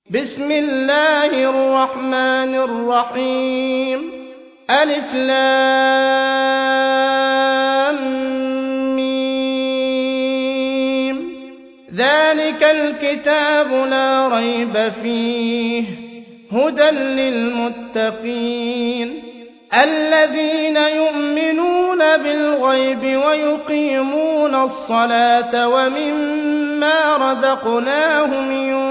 بسم الله الرحمن الرحيم ألف لام ميم ذلك الكتاب لا ريب فيه هدى للمتقين الذين يؤمنون بالغيب ويقيمون الصلاة ومما رزقناهم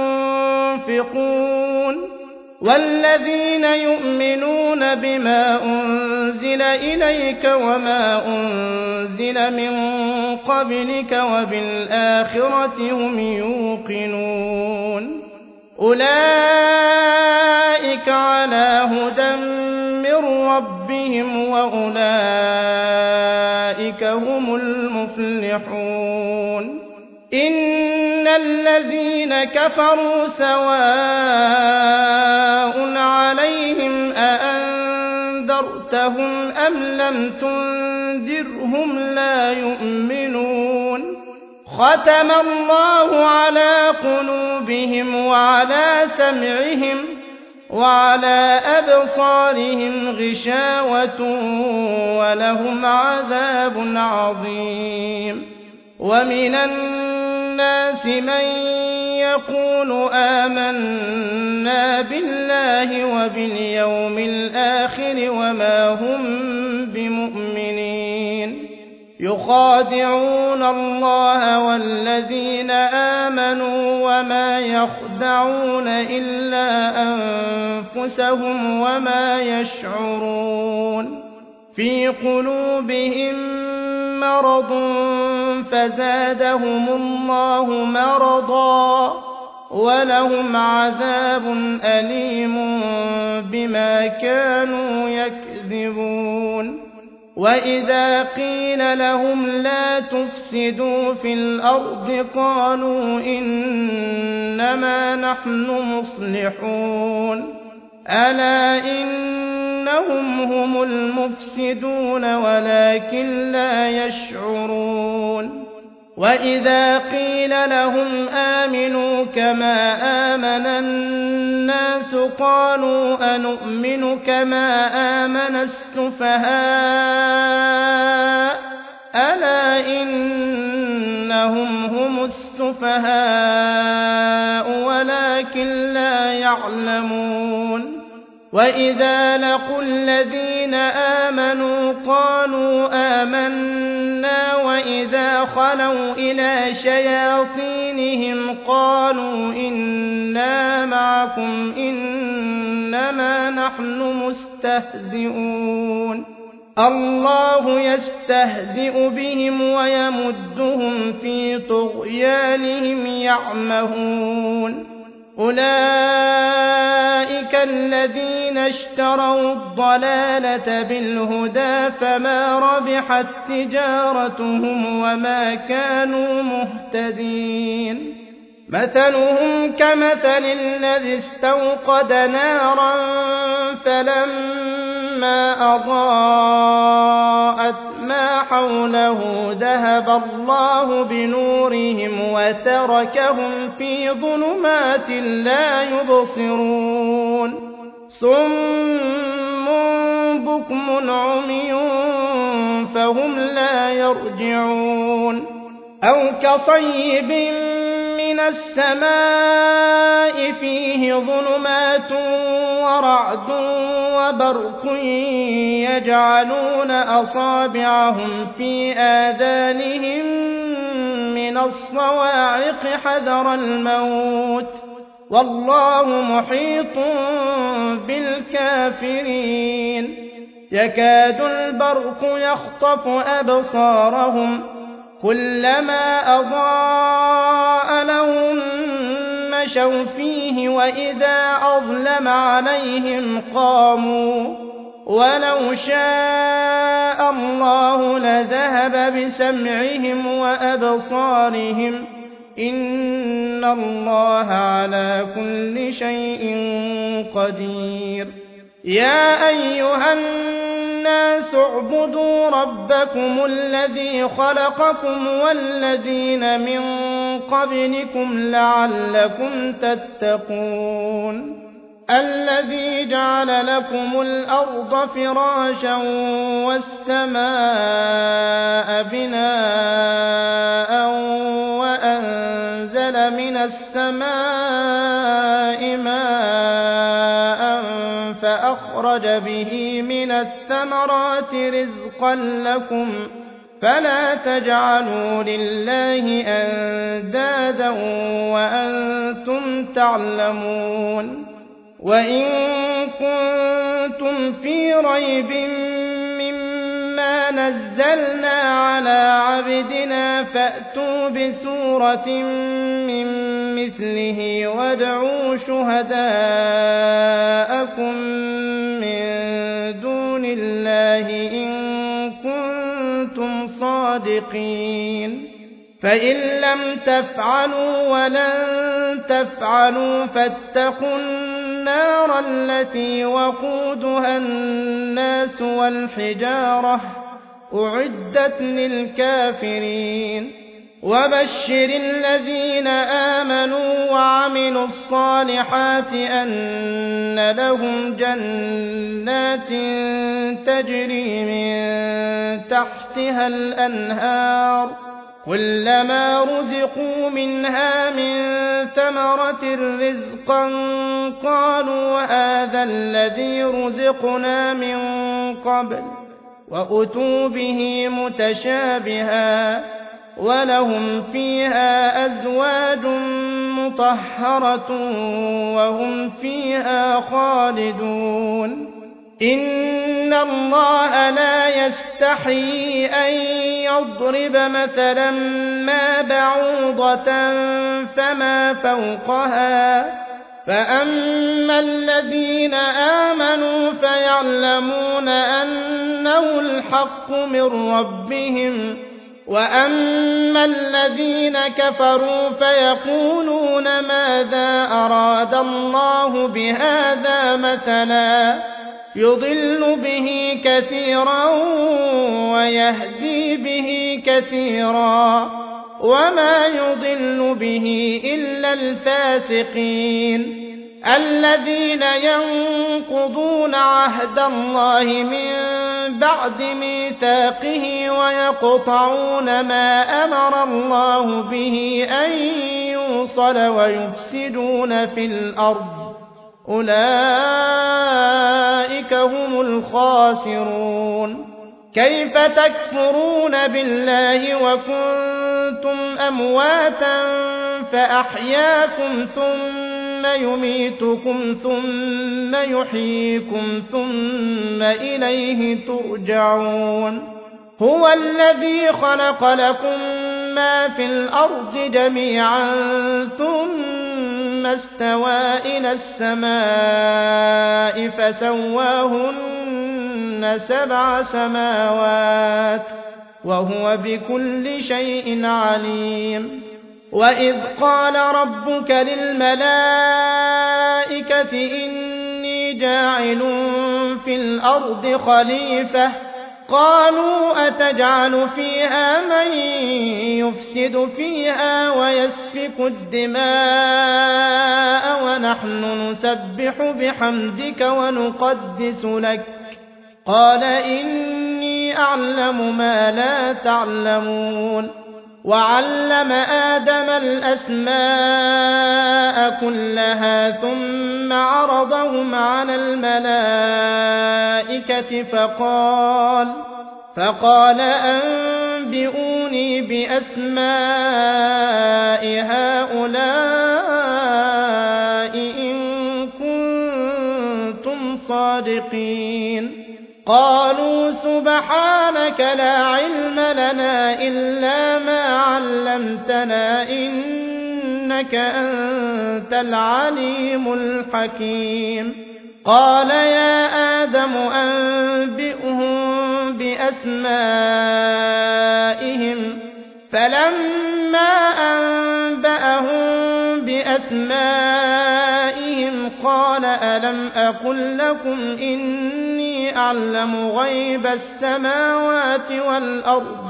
ينفقون والذين يؤمنون بما أنزل إليك وما أنزل من قبلك وبالآخرة هم يوقنون أولئك على هدى من ربهم وأولئك هم المفلحون إن الذين كفروا سواء عليهم أأنذرتهم أم لم تنذرهم لا يؤمنون ختم الله على قلوبهم وعلى سمعهم وعلى أبصارهم غشاوة ولهم عذاب عظيم ومن الناس من يقول آمنا بالله وباليوم الآخر وما هم بمؤمنين يخادعون الله والذين آمنوا وما يخدعون إلا أنفسهم وما يشعرون في قلوبهم مرض فزادهم الله مرضا ولهم عذاب أليم بما كانوا يكذبون وإذا قيل لهم لا تفسدوا في الأرض قالوا إنما نحن مصلحون ألا إنهم هم المفسدون ولكن لا يشعرون وإذا قيل لهم آمنوا كما آمن الناس قالوا أنؤمن كما آمن السفهاء ألا إنهم هم السفهاء ولكن لا يعلمون وإذا لقوا الذين آمنوا قالوا آمنا وإذا خلوا إلى شياطينهم قالوا إنا معكم إنما نحن مستهزئون الله يستهزئ بهم ويمدهم في طغيانهم يعمهون أولئك الذين اشتروا الضلالة بالهدى فما ربحت تجارتهم وما كانوا مهتدين مثلهم كمثل الذي استوقد نارا فلما أضاءت ما حوله ذهب الله بنورهم وتركهم في ظلمات لا يبصرون صم بكم عمي فهم لا يرجعون أو كصيب من السماء فيه ظلمات ورعد وبرق يجعلون أصابعهم في آذانهم من الصواعق حذر الموت والله محيط بالكافرين يكاد البرق يخطف أبصارهم كلما أضاء لهم مشوا فيه وإذا أظلم عليهم قاموا ولو شاء الله لذهب بسمعهم وأبصارهم إن الله على كل شيء قدير يا أيها الناس الناس اعبدوا ربكم الذي خلقكم والذين من قبلكم لعلكم تتقون الذي جعل لكم الأرض فراشا والسماء بناء وأنزل من السماء ماء فأخرج به من الثمرات رزقا لكم فلا تجعلوا لله أندادا وأنتم تعلمون وإن كنتم في ريب مما نزلنا على عبدنا فأتوا بسورة من مثله وادعوا شهداءكم من دون الله إن كنتم صادقين فإن لم تفعلوا ولن تفعلوا فاتقوا النار التي وقودها الناس والحجارة أعدت للكافرين وبشر الذين آمنوا وعملوا الصالحات أن لهم جنات تجري من تحتها الأنهار كلما رزقوا منها من ثمرة رزقا قالوا هذا الذي رزقنا من قبل وأتوا به متشابها ولهم فيها أزواج مطهرة وهم فيها خالدون إن الله لا يستحيي أن يضرب مثلا ما بعوضة فما فوقها فأما الذين آمنوا فيعلمون أنه الحق من ربهم وأما الذين كفروا فيقولون ماذا أراد الله بهذا مثلا يضل به كثيرا ويهدي به كثيرا وما يضل به إلا الفاسقين الذين ينقضون عهد الله من بعد ميثاقه ويقطعون ما أمر الله به أن يوصل ويفسدون في الأرض أولئك هم الخاسرون كيف تكفرون بالله وكنتم أمواتا فأحياكم ثم يميتكم ثم يحييكم ثم إليه ترجعون هو الذي خلق لكم ما في الأرض جميعا ثم استوى إلى السماء فسواهن 7 سماوات وهو بكل شيء عليم وإذ قال ربك للملائكة إني جاعل في الأرض خليفة قالوا أتجعل فيها من يفسد فيها ويسفك الدماء ونحن نسبح بحمدك ونقدس لك قال إني أعلم ما لا تعلمون وعلم آدم الأسماء كلها ثم عرضهم على الملائكة فقال أنبئوني بأسماء هؤلاء إن كنتم صادقين قالوا سبحانك لا علم لنا إلا ما علمتنا إنك أنت العليم الحكيم قال يا آدم أنبئهم بأسمائهم فلما أنبأهم بأسمائهم قال ألم أقل لكم إني أعلم غيب السماوات والأرض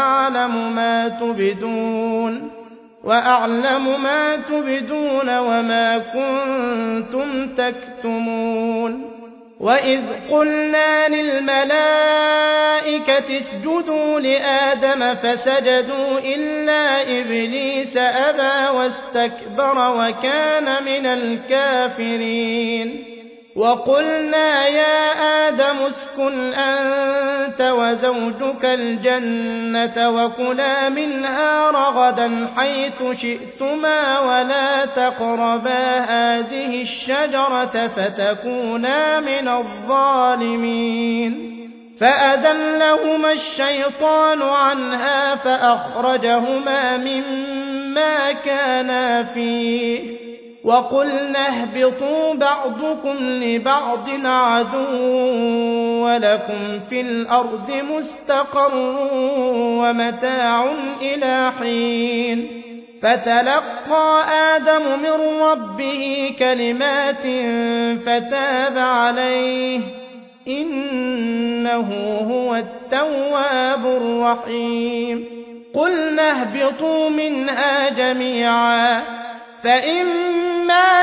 وأعلم ما تبدون وما كنتم تكتمون وإذ قلنا للملائكة اسجدوا لآدم فسجدوا إلا إبليس أبى واستكبر وكان من الكافرين وقلنا يا آدم اسكن أنت وزوجك الجنة وكلا منها رغدا حيث شئتما ولا تقربا هذه الشجرة فتكونا من الظالمين فأزلهما الشيطان عنها فأخرجهما مما كانا فيه وقلنا اهبطوا بعضكم لبعض عدو ولكم في الأرض مستقر ومتاع إلى حين فتلقى آدم من ربه كلمات فتاب عليه إنه هو التواب الرحيم قلنا اهبطوا منها جميعا فإما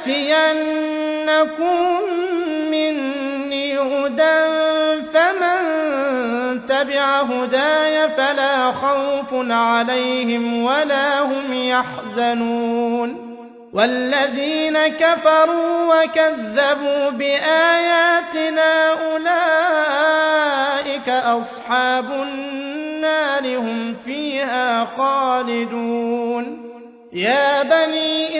يأتينكم مني هدى فمن تبع هداي فلا خوف عليهم ولا هم يحزنون والذين كفروا وكذبوا بآياتنا أولئك أصحاب النار هم فيها خالدون يا بني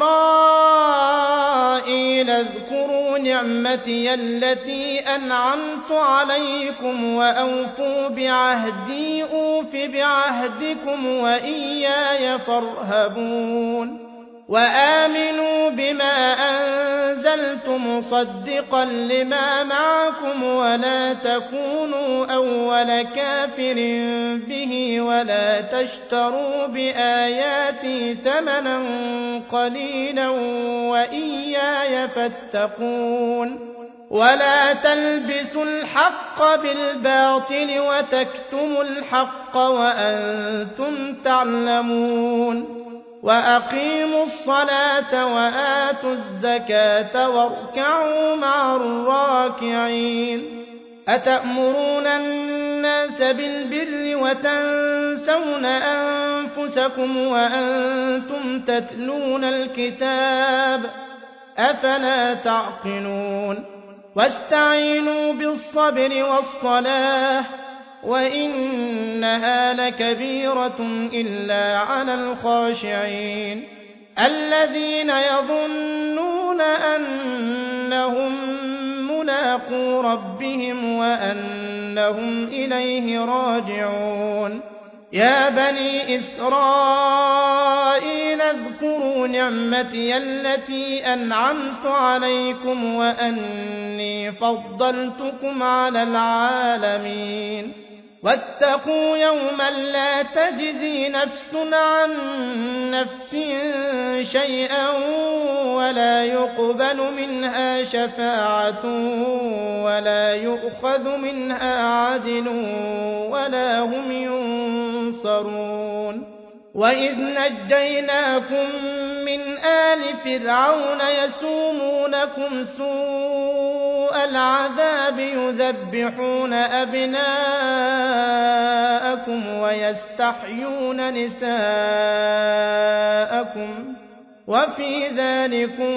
إسرائيل اذكروا نعمتي التي أنعمت عليكم وأوفوا بعهدي أوف بعهدكم وإياي فارهبون وآمنوا بما أنزلت مصدقا لما معكم ولا تكونوا أول كافر به ولا تشتروا بآياتي ثمنا قليلا وإياي فاتقون ولا تلبسوا الحق بالباطل وتكتموا الحق وأنتم تعلمون وأقيموا الصلاة وآتوا الزكاة واركعوا مع الراكعين أتأمرون الناس بالبر وتنسون أنفسكم وأنتم تتلون الكتاب أفلا تعقلون واستعينوا بالصبر والصلاة وإنها لكبيرة إلا على الخاشعين الذين يظنون أنهم ملاقو ربهم وأنهم إليه راجعون يا بني إسرائيل اذكروا نعمتي التي أنعمت عليكم وأني فضلتكم على العالمين واتقوا يوما لا تجزي نفس عن نفس شيئا ولا يقبل منها شفاعة ولا يؤخذ منها عدل ولا هم ينصرون وإذ نجيناكم من آل فرعون يسومونكم سوء العذاب يذبحون أبناءكم ويستحيون نساءكم وفي ذلكم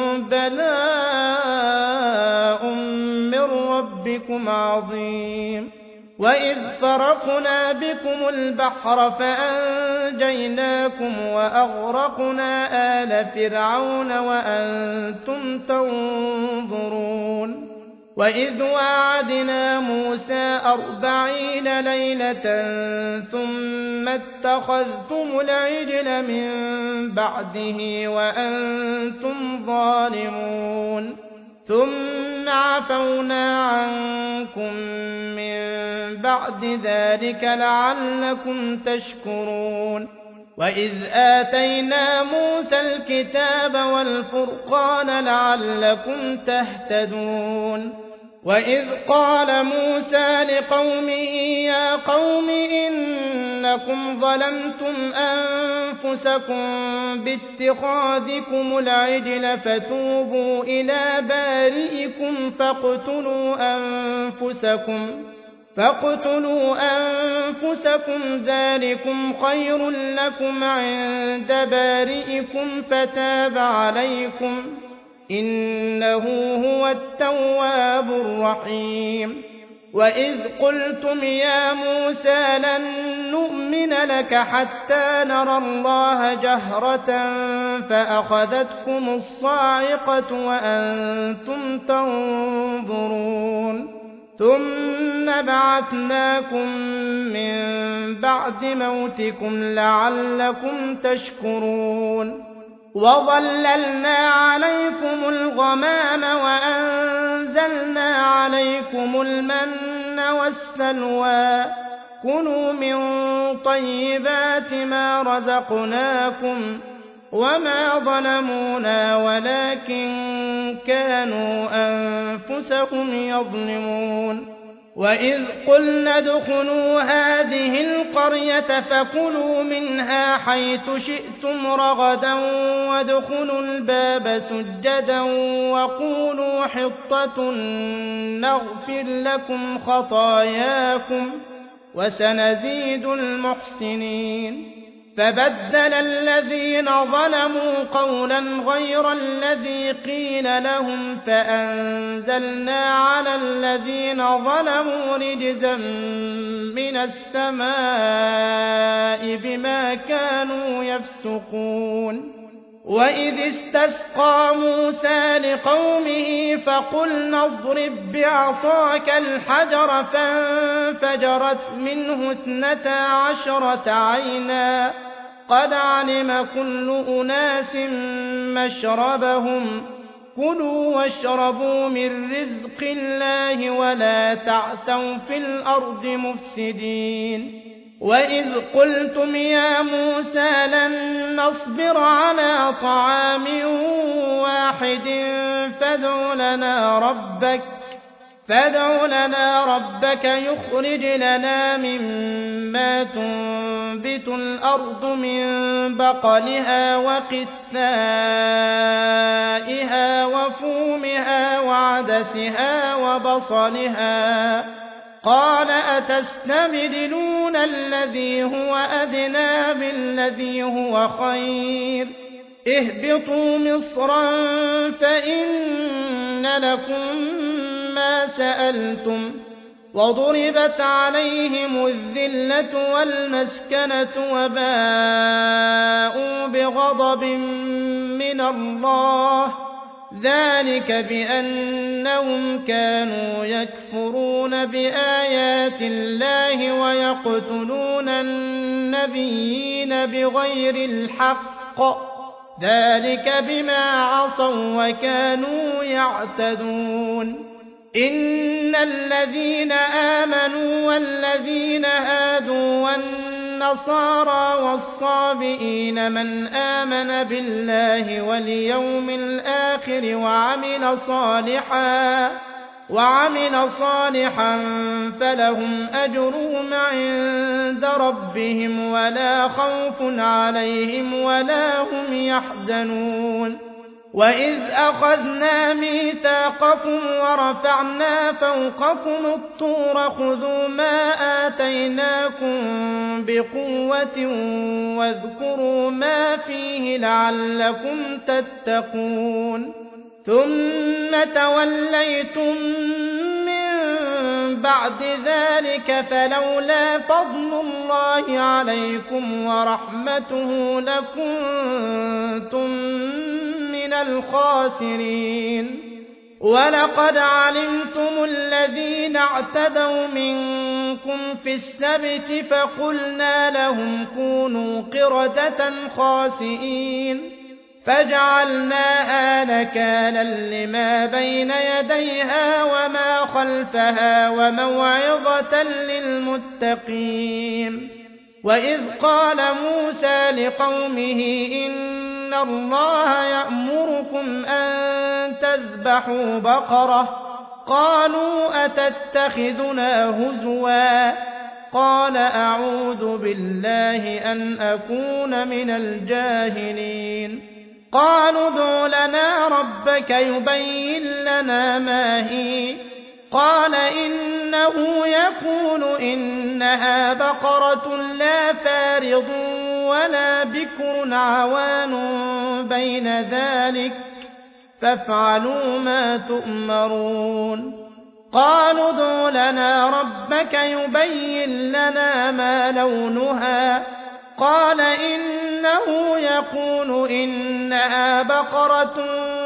بلاء من ربكم عظيم وإذ فرقنا بكم البحر فأنجيناكم وأغرقنا آل فرعون وأنتم تنظرون وإذ وعدنا موسى 40 ليلة ثم اتخذتم العجل من بعده وأنتم ظالمون ثم عفونا عنكم من بعد ذلك لعلكم تشكرون وإذ آتينا موسى الكتاب والفرقان لعلكم تهتدون وإذ قال موسى لقومه يا قوم إنكم ظلمتم أنفسكم باتخاذكم العجل فتوبوا إلى بارئكم فاقتلوا أنفسكم ذلكم خير لكم عند بارئكم فتاب عليكم إنه هو التواب الرحيم وإذ قلتم يا موسى لن نؤمن لك حتى نرى الله جهرة فأخذتكم الصاعقة وأنتم تنظرون ثم بعثناكم من بعد موتكم لعلكم تشكرون وظللنا عليكم الغمام وأنزلنا عليكم المن والسلوى كلوا من طيبات ما رزقناكم وما ظلمونا ولكن كانوا أنفسهم يظلمون وإذ قلنا ادخلوا هذه القرية فكلوا منها حيث شئتم رغدا وادخلوا الباب سجدا وقولوا حطة نغفر لكم خطاياكم وسنزيد المحسنين فبدل الذين ظلموا قولا غير الذي قيل لهم فأنزلنا على الذين ظلموا رجزا من السماء بما كانوا يفسقون وإذ استسقى موسى لقومه فقلنا اضرب بعصاك الحجر فانفجرت منه 12 عينا قد علم كل أناس مشربهم كلوا واشربوا من رزق الله ولا تعثوا في الأرض مفسدين وإذ قلتم يا موسى لن نصبر على طعام واحد فادع لنا ربك يخرج لنا مما تنبت الأرض من بقلها وقثائها وفومها وعدسها وبصلها قال أتستبدلون الذي هو أدنى بالذي هو خير اهبطوا مصرا فإن لكم ما سألتم وضربت عليهم الذلة والمسكنة وباءوا بغضب من الله ذلك بأنهم كانوا يكفرون بآيات الله ويقتلون النبيين بغير الحق ذلك بما عصوا وكانوا يعتدون إن الذين آمنوا والذين هادوا والنصارى والصابئين من آمن بالله واليوم الآخر وعمل صالحا فلهم أجرهم عند ربهم ولا خوف عليهم ولا هم يحزنون وإذ أخذنا ميثاقكم ورفعنا فوقكم الطور خذوا ما آتيناكم بقوة واذكروا ما فيه لعلكم تتقون ثم توليتم من بعد ذلك فلولا فضل الله عليكم ورحمته لكنتم من الخاسرين ولقد علمتم الذين اعتدوا منكم في السبت فقلنا لهم كونوا قردة خاسئين فجعلناها نكالا لما بين يديها وما خلفها وموعظة للمتقين وإذ قال موسى لقومه إن الله يأمركم أن تذبحوا بقرة قالوا أتتخذنا هزوا قال أعوذ بالله أن أكون من الجاهلين قالوا ادع لنا ربك يبين لنا ما هي قال إنه يقول إنها بقرة لا فارض ولا بكر عوان بين ذلك فافعلوا ما تؤمرون قالوا ادع لنا ربك يبين لنا ما لونها قال إنه يقول إنها بقرة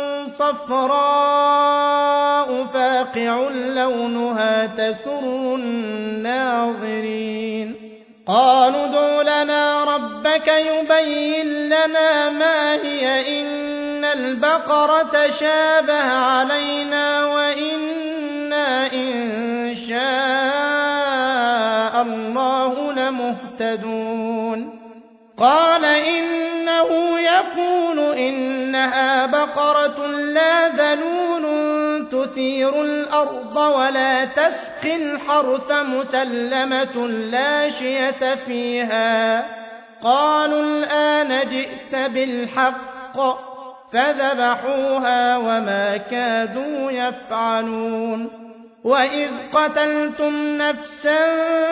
صفراء فاقع لونها تسر الناظرين قالوا ادع لنا ربك يبين لنا ما هي إن البقرة شابه علينا وإنا إن شاء الله لمهتدون قال إنه يقول إنها بقرة لا ذلول تثير الأرض ولا تسقي الحرث مسلمة لا شية فيها قالوا الآن جئت بالحق فذبحوها وما كادوا يفعلون وإذ قتلتم نفسا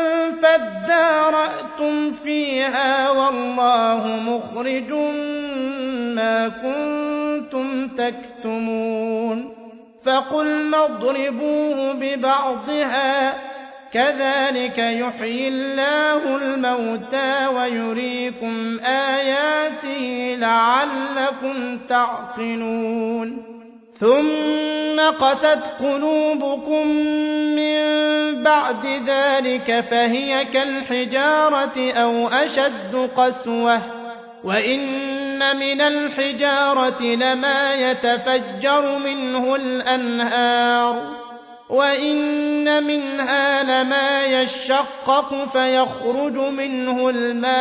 فادارأتم فيها والله مخرج ما كنتم تكتمون فقلنا اضربوه ببعضها كذلك يحيي الله الموتى ويريكم آياته لعلكم تعقلون ثم قست قلوبكم من بعد ذلك فهي كالحجارة أو أشد قسوة وإن من الحجارة لما يتفجر منه الأنهار وإن منها لما يشقق فيخرج منه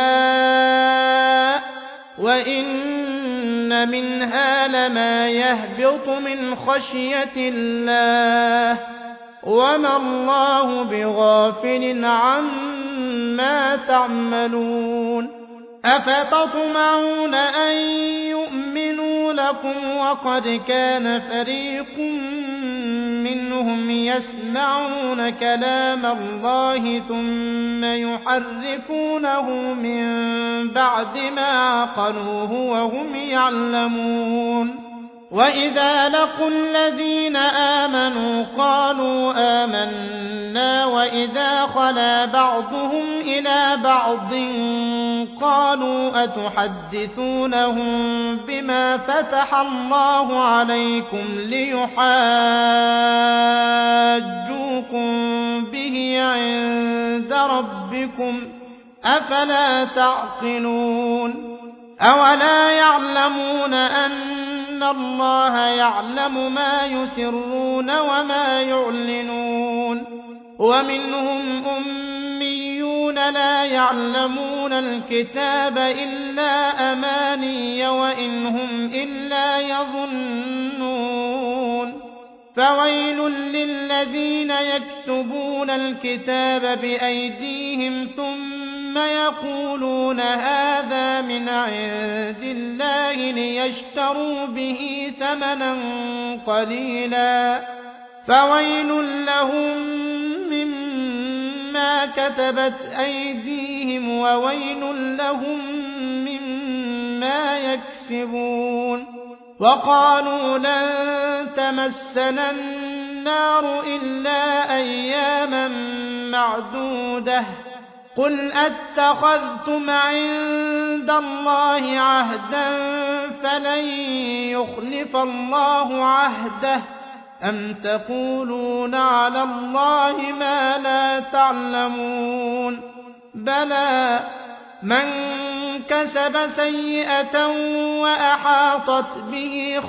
الماء وإن منها لما يهبط من خشية الله وما الله بغافل عما تعملون أفتطمعون أن يؤمنوا لكم وقد كان فريق منهم يسمعون كلام الله ثم يحرفونه من بعد ما عقلوه وهم يعلمون وإذا لقوا الذين آمنوا قالوا آمنا وإذا خلا بعضهم إلى بعض قالوا أتحدثونهم بما فتح الله عليكم ليحاجوكم به عند ربكم أفلا تعقلون أولا يعلمون أن الله يعلم ما يسرون وما يعلنون ومنهم أميون لا يعلمون الكتاب إلا أماني وإن هم إلا يظنون فويل للذين يكتبون الكتاب بأيديهم ثم يقولون هذا من عند الله ليشتروا به ثمنا قليلا فويل لهم مما كتبت أيديهم وويل لهم مما يكسبون وقالوا لن تمسنا النار إلا أياما معدودة قل أتخذتم عند الله عهدا فلن يخلف الله عهده أم تقولون على الله ما لا تعلمون بلى من كسب سيئة وأحاطت به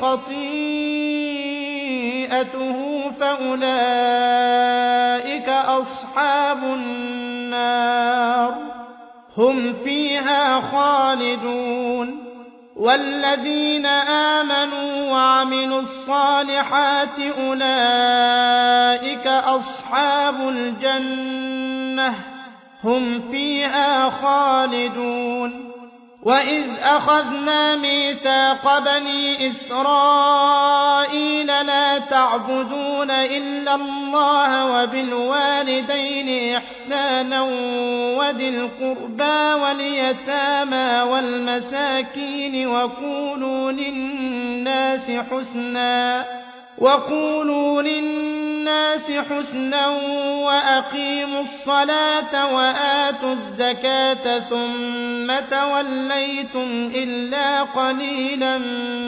خطيئته فأولئك أصحاب النار هم فيها خالدون والذين آمنوا وعملوا الصالحات أولئك أصحاب الجنة هم فيها خالدون وإذ أخذنا ميثاق بني إسرائيل لا تعبدون إلا الله وبالوالدين إحسانا وذي القربى واليتامى والمساكين وقولوا للناس حسنا وأقيموا الصلاة وآتوا الزكاة ثم توليتم إلا قليلا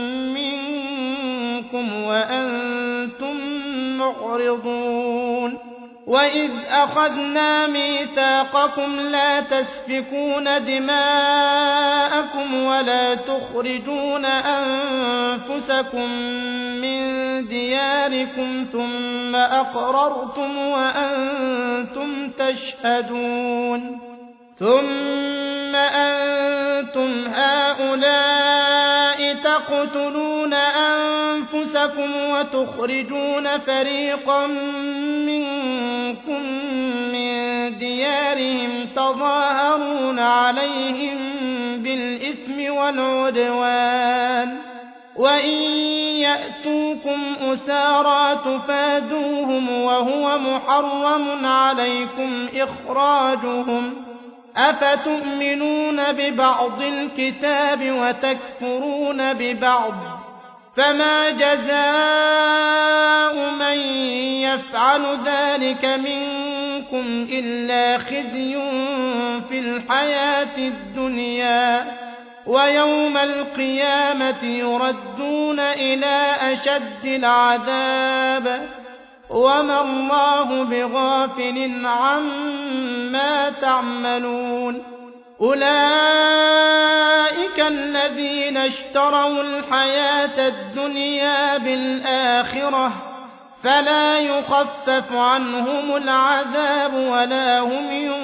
منكم وأنتم معرضون وإذ أخذنا ميثاقكم لا تسفكون دماءكم ولا تخرجون أنفسكم من دياركم ثم أقررتم وأنتم تشهدون ثم أنتم هؤلاء تقتلون أنفسكم وتخرجون فريقا منكم من ديارهم تظاهرون عليهم بالإثم والعدوان وإن يأتوكم أسارى تفادوهم وهو محرم عليكم إخراجهم أفتؤمنون ببعض الكتاب وتكفرون ببعض فما جزاء من يفعل ذلك منكم إلا خزي في الحياة الدنيا ويوم القيامة يردون إلى أشد العذاب وما الله بغافل عما تعملون أولئك الذين اشتروا الحياة الدنيا بالآخرة فلا يخفف عنهم العذاب ولا هم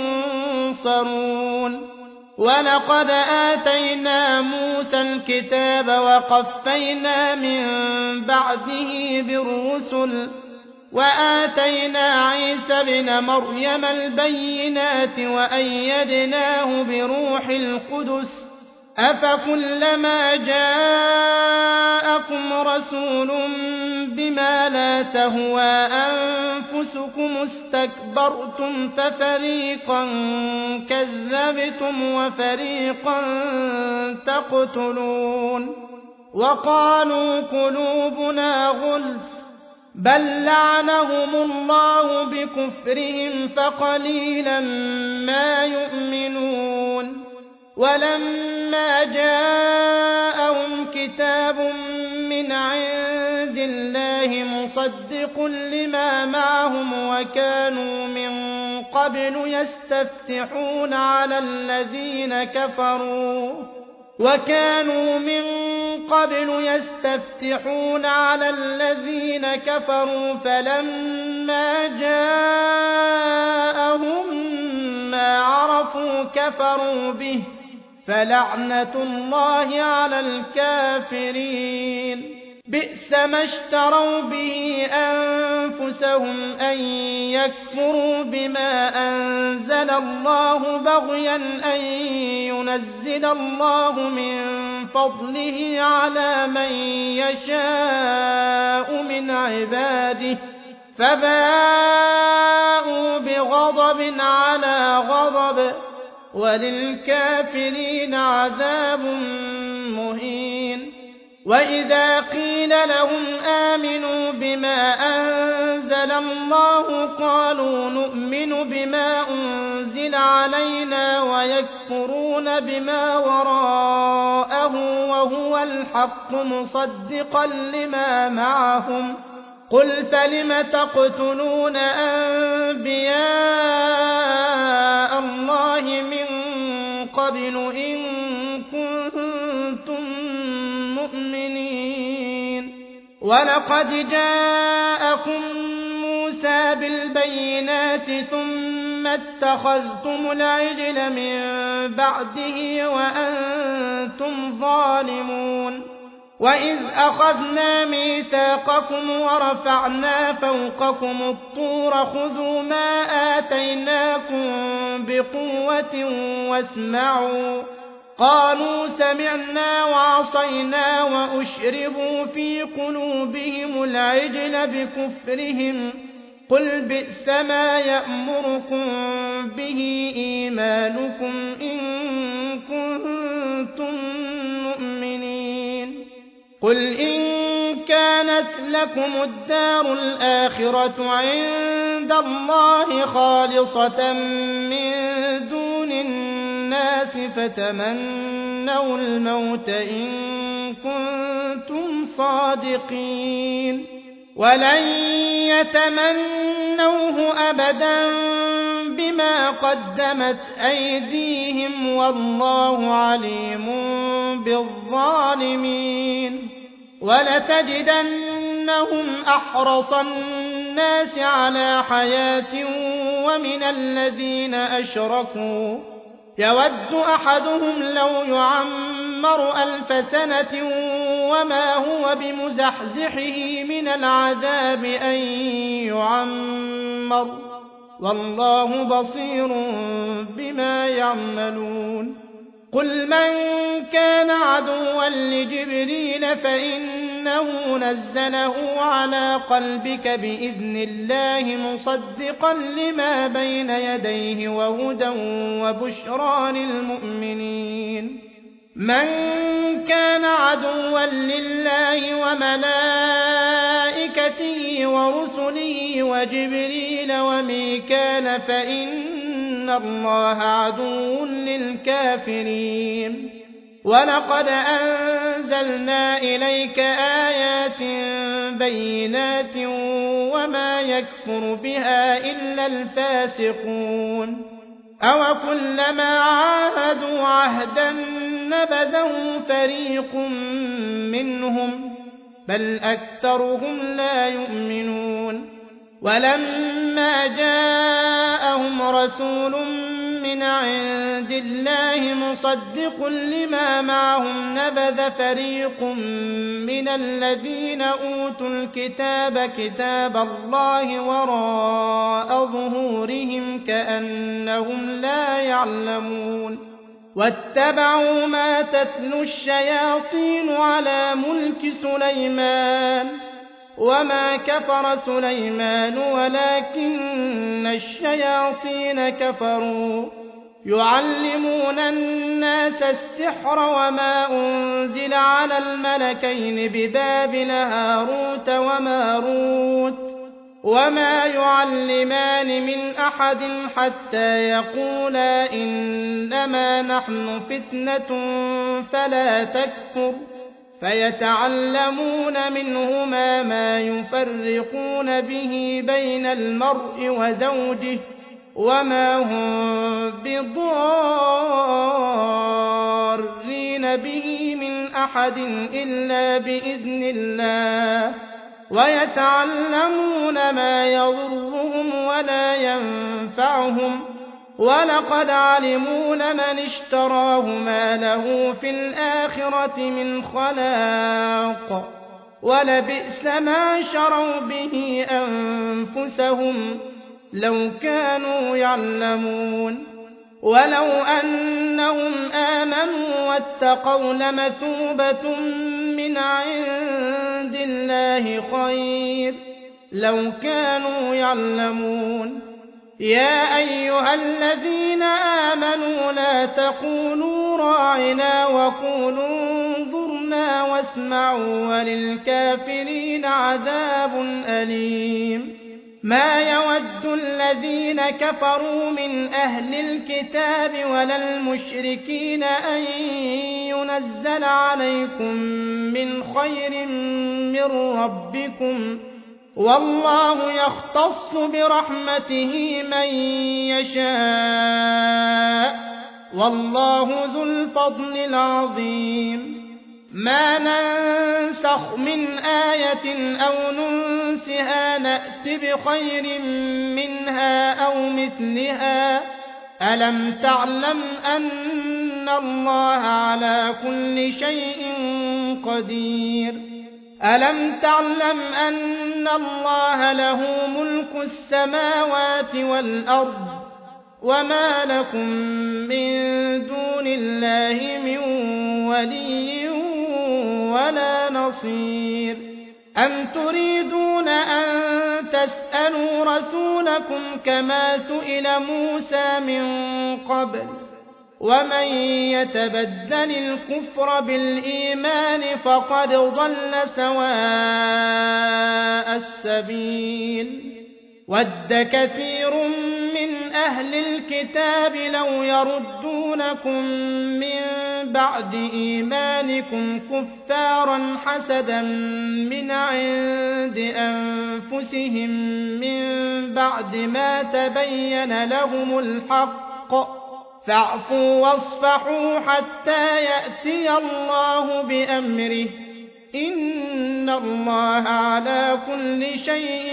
ينصرون ولقد آتينا موسى الكتاب وقفينا من بعده بالرسل وآتينا عيسى ابن مريم البينات وأيدناه بروح القدس أفكلما جاءكم رسول بما لا تهوى أنفسكم استكبرتم ففريقا كذبتم وفريقا تقتلون وقالوا قلوبنا غلف بل لعنهم الله بكفرهم فقليلا ما يؤمنون ولما جاءهم كتاب من عند الله مصدق لما معهم وكانوا من قبل يستفتحون على الذين كفروا فلما جاءهم ما عرفوا كفروا به فلعنة الله على الكافرين بئس ما اشتروا به أنفسهم أن يكفروا بما أنزل الله بغيا أن ينزل الله من فضله على من يشاء من عباده فباءوا بغضب على غضب وللكافرين عذاب مهين وإذا قيل لهم آمنوا بما أنزل الله قالوا نؤمن بما أنزل علينا ويكفرون بما وراءه وهو الحق مصدقا لما معهم قل فلم تقتلون أنبياء الله من قبل إن كنتم مؤمنين ولقد جاءكم موسى بالبينات ثم ثم اتخذتم العجل من بعده وأنتم ظالمون وإذ أخذنا ميثاقكم ورفعنا فوقكم الطور خذوا ما آتيناكم بقوة واسمعوا قالوا سمعنا وعصينا وأشربوا في قلوبهم العجل بكفرهم قل بئس ما يأمركم به إيمانكم إن كنتم مؤمنين قل إن كانت لكم الدار الآخرة عند الله خالصة من دون الناس فتمنوا الموت إن كنتم صادقين ولن يتمنوه أبدا بما قدمت أيديهم والله عليم بالظالمين ولتجدنهم أحرص الناس على حياة ومن الذين أشركوا يود أحدهم لو يعمر 1000 سنة وما هو بمزحزحه من العذاب أن يعمر والله بصير بما يعملون قل من كان عدوا لجبريل فإنه نزله على قلبك بإذن الله مصدقا لما بين يديه وهدى وبشرى للمؤمنين من كان عدوا لله وملائكته ورسله وجبريل وميكال فإن الله عدو للكافرين ولقد أنزلنا إليك آيات بينات وما يكفر بها إلا الفاسقون أوكلما عاهدوا عهدا نبذه فريق منهم بل أكثرهم لا يؤمنون ولما جاءهم رسول من عند الله مصدق لما معهم نبذ فريق من الذين أوتوا الكتاب كتاب الله وراء ظهورهم كأنهم لا يعلمون واتبعوا ما تتلو الشياطين على ملك سليمان وما كفر سليمان ولكن الشياطين كفروا يعلمون الناس السحر وما أنزل على الملكين ببابل هاروت وماروت وما يعلمان من أحد حتى يقولا إنما نحن فتنة فلا تكفر فيتعلمون منهما ما يفرقون به بين المرء وزوجه وما هم بضارين به من أحد إلا بإذن الله ويتعلمون ما يضرهم ولا ينفعهم ولقد علموا لمن اشتراه ما له في الآخرة من خلاق ولبئس ما شروا به أنفسهم لو كانوا يعلمون ولو أنهم آمنوا واتقوا لمثوبة من عند الله خير لو كانوا يعلمون يا أيها الذين آمنوا لا تقولوا راعنا وقولوا انظرنا واسمعوا وللكافرين عذاب أليم ما يود الذين كفروا من أهل الكتاب ولا المشركين أن ينزل عليكم من خير من ربكم والله يختص برحمته من يشاء والله ذو الفضل العظيم ما ننسخ من آية أو ننسها نأت بخير منها أو مثلها ألم تعلم أن الله على كل شيء قدير ألم تعلم أن الله له ملك السماوات والأرض وما لكم من دون الله من ولي ولا نصير أم تريدون أن تسألوا رسولكم كما سئل موسى من قبل ومن يتبدل الكفر بالإيمان فقد ضل سواء السبيل ود كثير من أهل الكتاب لو يردونكم من بعد إيمانكم كفارا حسدا من عند أنفسهم من بعد ما تبين لهم الحق فاعفوا واصفحوا حتى يأتي الله بأمره إن الله على كل شيء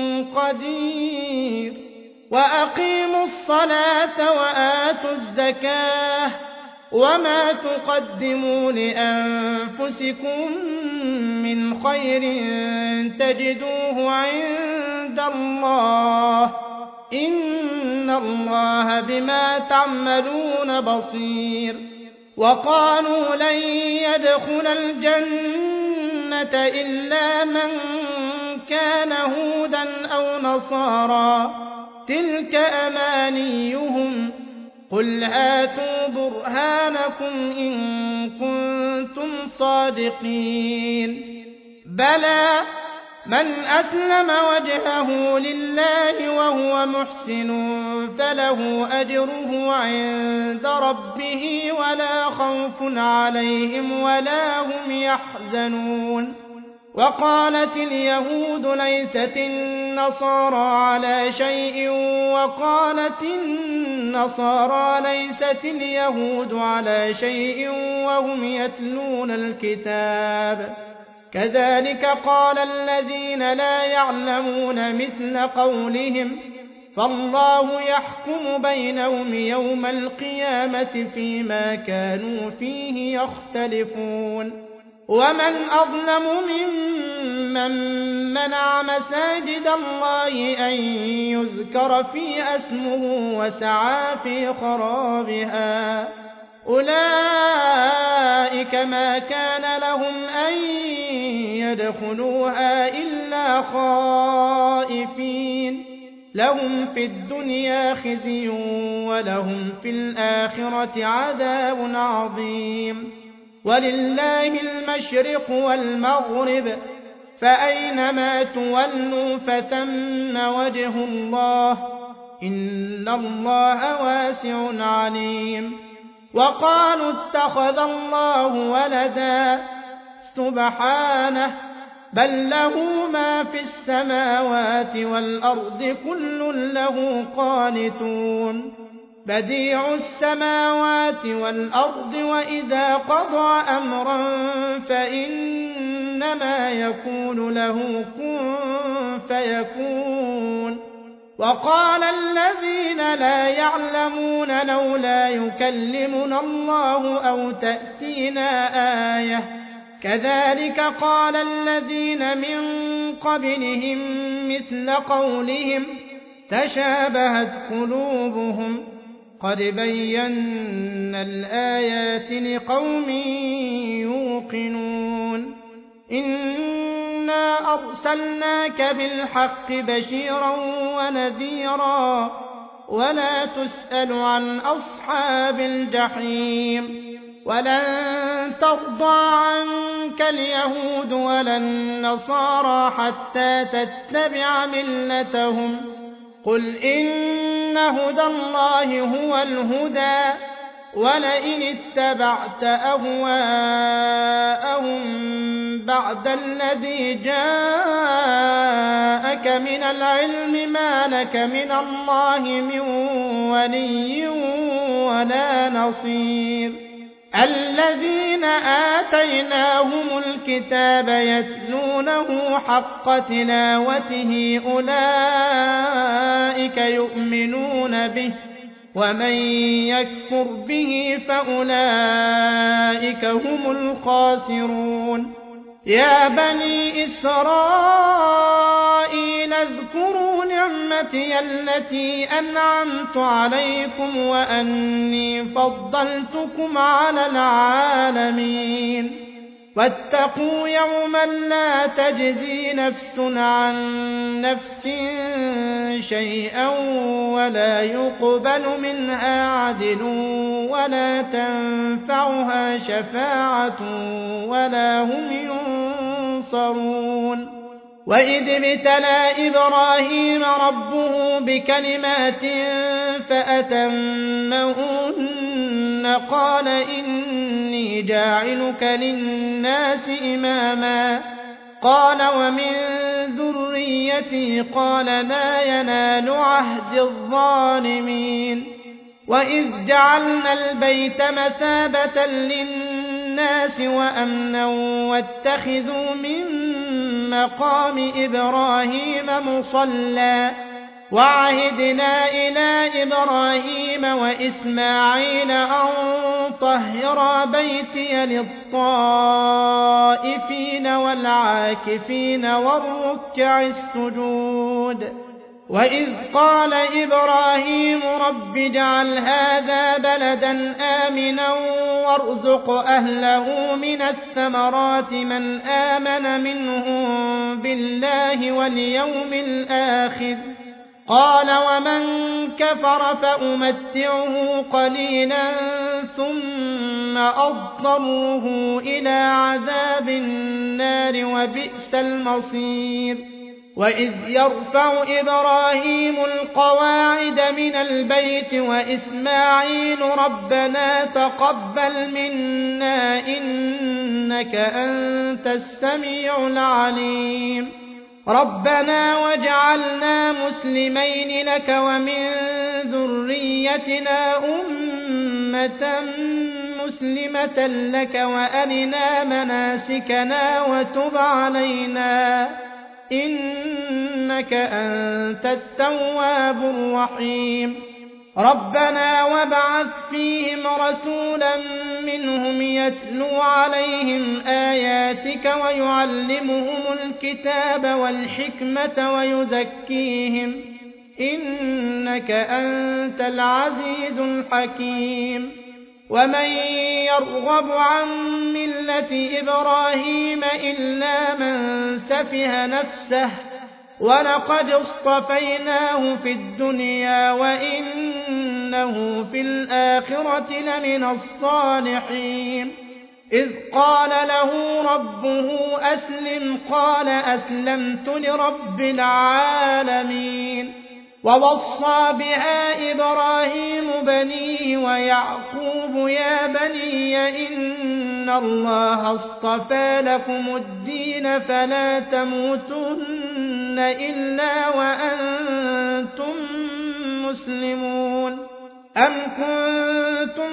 قدير وأقيموا الصلاة وآتوا الزكاة وما تقدموا لأنفسكم من خير تجدوه عند الله إن الله بما تعملون بصير وقالوا لن يدخل الجنة إلا من كان هودا أو نصارى تلك أمانيهم قل هاتوا برهانكم إن كنتم صادقين بلى من أسلم وجهه لله وهو محسن فله أجره عند ربه ولا خوف عليهم ولا هم يحزنون وقالت اليهود ليست النصارى على شيء وقالت النصارى ليست اليهود على شيء وهم يتلون الكتاب كذلك قال الذين لا يعلمون مثل قولهم فالله يحكم بينهم يوم القيامة فيما كانوا فيه يختلفون ومن أظلم ممن منع مساجد الله أن يذكر في اسمه وسعى في خرابها أولئك ما كان لهم أن يدخلوها إلا خائفين لهم في الدنيا خزي ولهم في الآخرة عذاب عظيم ولله المشرق والمغرب فأينما تولوا فثم وجه الله إن الله واسع عليم وقالوا اتخذ الله ولدا سبحانه بل له ما في السماوات والأرض كل له قانتون بديع السماوات والأرض وإذا قضى أمرا فإنما يكون له كن فيكون وقال الذين لا يعلمون لولا يكلمنا الله أو تأتينا آية كذلك قال الذين من قبلهم مثل قولهم تشابهت قلوبهم قد بينا الآيات لقوم يوقنون إنا أرسلناك بالحق بشيرا ونذيرا ولا تسأل عن أصحاب الجحيم ولن ترضى عنك اليهود ولا النصارى حتى تتبع ملتهم قل إن هدى الله هو الهدى ولئن اتبعت أهواءهم بعد الذي جاءك من العلم ما لك من الله من ولي ولا نصير الذين آتيناهم الكتاب يتلونه حق تلاوته أولئك يؤمنون به ومن يكفر به فأولئك هم الخاسرون يا بني إسرائيل اذكروا نعمتي التي أنعمت عليكم وأني فضلتكم على العالمين واتقوا يوما لا تجزي نفس عن نفس شيئا ولا يقبل منها عدل ولا تنفعها شفاعة ولا هم ينصرون وإذ ابتلى إبراهيم ربه بكلمات فأتمهن قال إني جاعلك للناس إماما قال ومن ذريتي قال لا ينال عهد الظالمين وإذ جعلنا البيت مثابة للناس وأمنا واتخذوا من مقام إبراهيم مصلى وعهدنا إلى إبراهيم وإسماعيل أن طهرا بيتي للطائفين والعاكفين والركع السجود وإذ قال إبراهيم رب اجعل هذا بلدا آمنا وارزق أهله من الثمرات من آمن منهم بالله واليوم الآخر قال ومن كفر فأمتعه قليلا ثم أضطره إلى عذاب النار وبئس المصير وإذ يرفع إبراهيم القواعد من البيت وإسماعيل ربنا تقبل منا إنك أنت السميع العليم ربنا واجعلنا مسلمين لك ومن ذريتنا أمة مسلمة لك وأرنا مناسكنا وتب علينا إنك أنت التواب الرحيم ربنا وابعث فيهم رسولا منهم يتلو عليهم آياتك ويعلمهم الكتاب والحكمة ويزكيهم إنك أنت العزيز الحكيم ومن يرغب عن ملة إبراهيم إلا من سفه نفسه ولقد اصطفيناه في الدنيا وإنه في الآخرة لمن الصالحين إذ قال له ربه أسلم قال أسلمت لرب العالمين ووصى بها إبراهيم بنيه ويعقوب يا بني إن الله اصطفى لكم الدين فلا تموتن إلا وأنتم مسلمون أم كنتم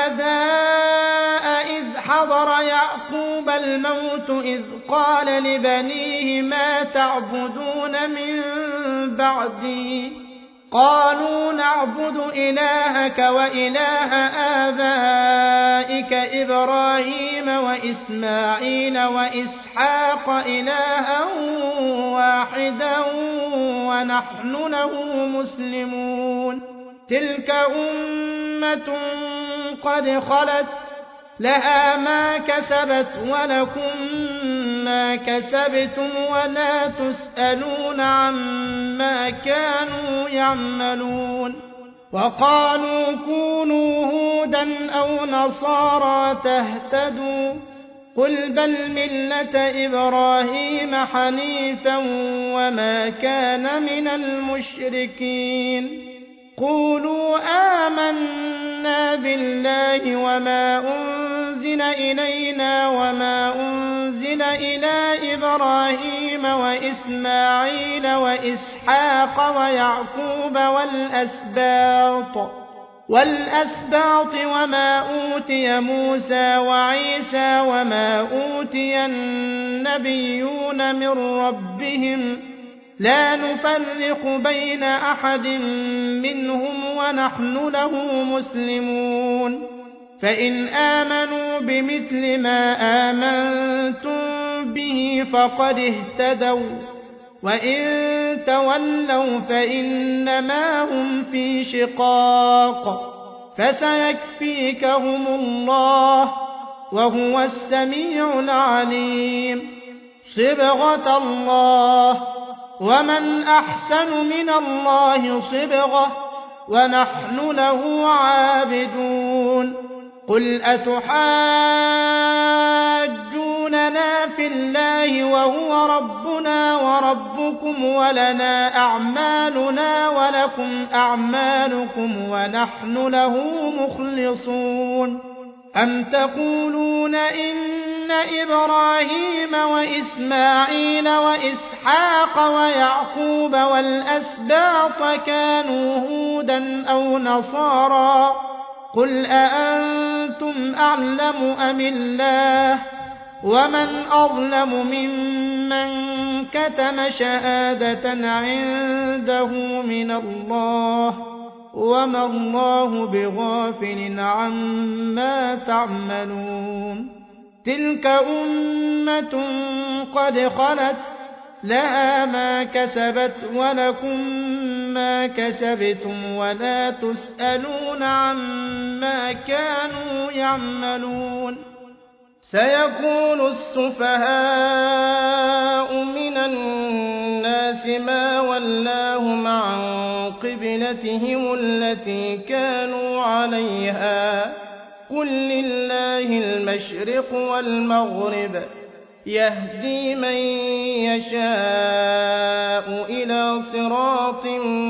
شهداء إذ حضر يعقوب الموت إذ قال لبنيه ما تعبدون من بعدي قالوا نعبد إلهك وإله آبائك إبراهيم وإسماعيل وإسحاق إلها واحدا ونحن له مسلمون تلك أمة قد خلت لها ما كسبت ولكم ما كسبتم ولا تسألون عما كانوا يعملون وقالوا كونوا هودا أو نصارى تهتدوا قل بل ملة إبراهيم حنيفا وما كان من المشركين قولوا آمنا بالله وما أنزل إلينا وما أنزل إلى إبراهيم وإسماعيل وإسحاق ويعقوب والأسباط والأسباط وما أوتي موسى وعيسى وما أوتي النبيون من ربهم لا نفرق بين أحد منهم ونحن له مسلمون فإن آمنوا بمثل ما آمنتم به فقد اهتدوا وإن تولوا فإنما هم في شقاق فسيكفيكهم الله وهو السميع العليم صبغة الله ومن أحسن من الله صبغة ونحن له عابدون قل أتحاجوننا في الله وهو ربنا وربكم ولنا أعمالنا ولكم أعمالكم ونحن له مخلصون أم تقولون إن إبراهيم وإسماعيل وإسحاق ويعقوب والأسباط كانوا هودا أو نصارى قل أأنتم أعلم أم الله ومن أظلم ممن كتم شهادة عنده من الله وما الله بغافل عما تعملون تلك أمة قد خلت لها ما كسبت ولكم ما كسبتم ولا تسألون عما كانوا يعملون سيقول السفهاء من الناس ما ولاهم عن قبلتهم التي كانوا عليها قل لله المشرق والمغرب يهدي من يشاء إلى صراط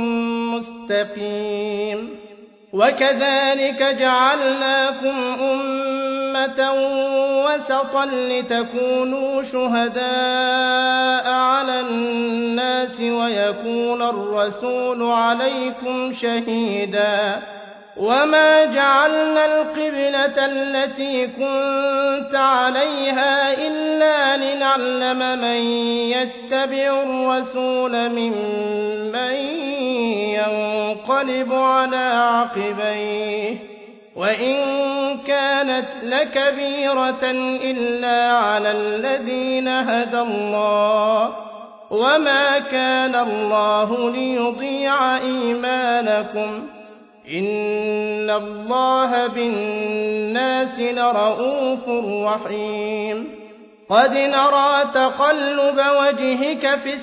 مستقيم وكذلك جعلناكم أمة وسطا لتكونوا شهداء على الناس ويكون الرسول عليكم شهيدا وما جعلنا القبلة التي كنت عليها إلا لنعلم من يتبع الرسول ممن ينقلب على عقبيه وإن كانت لكبيرة إلا على الذين هدى الله وما كان الله ليضيع إيمانكم إن الله بالناس لرءوف رحيم قد نرى تقلب وجهك في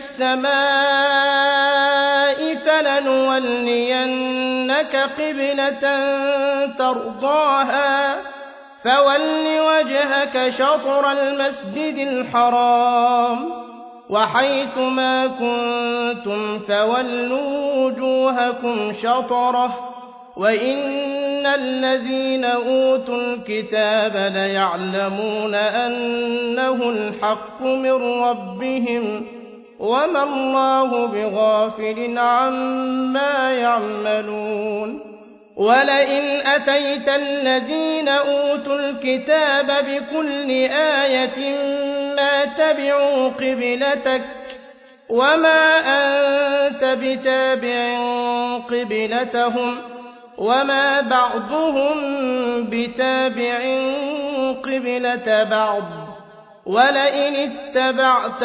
السماء فلنولينك قبلة ترضاها فول وجهك شطر المسجد الحرام وحيث ما كنتم فولوا وجوهكم شطره وإن الذين أوتوا الكتاب ليعلمون أنه الحق من ربهم وما الله بغافل عما يعملون ولئن أتيت الذين أوتوا الكتاب بكل آية ما تبعوا قبلتك وما أنت بتابع قبلتهم وما بعضهم بتابع قبلة بعض ولئن اتبعت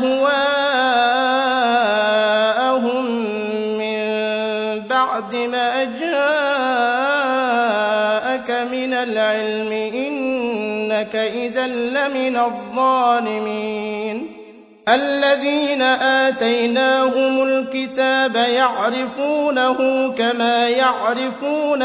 أهواءهم من بعد ما جاءك من العلم إنك إذا لمن الظالمين الذين آتيناهم الكتاب يعرفونه كما يعرفون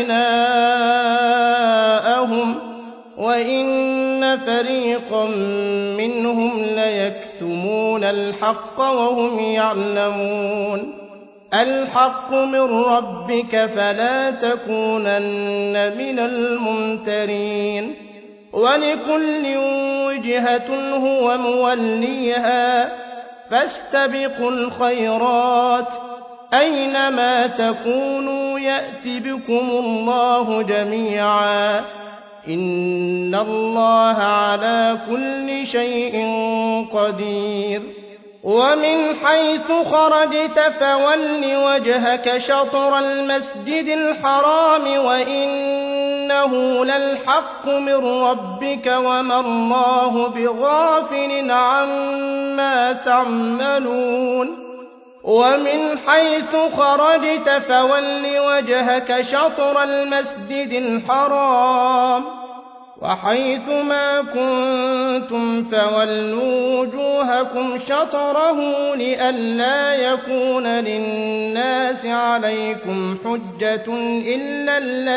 أبناءهم وإن فريقا منهم ليكتمون الحق وهم يعلمون الحق من ربك فلا تكونن من الممترين ولكل وجهة هو موليها فاستبقوا الخيرات أينما تكونوا يأت بكم الله جميعا إن الله على كل شيء قدير ومن حيث خرجت فول وجهك شطر المسجد الحرام وإنه للحق من ربك وما الله بغافل عما تعملون ومن حيث خرجت فول وجهك شطر المسجد الحرام وحيث ما كنتم فولوا وجوهكم شطره لئلا يكون للناس عليكم حجة إلا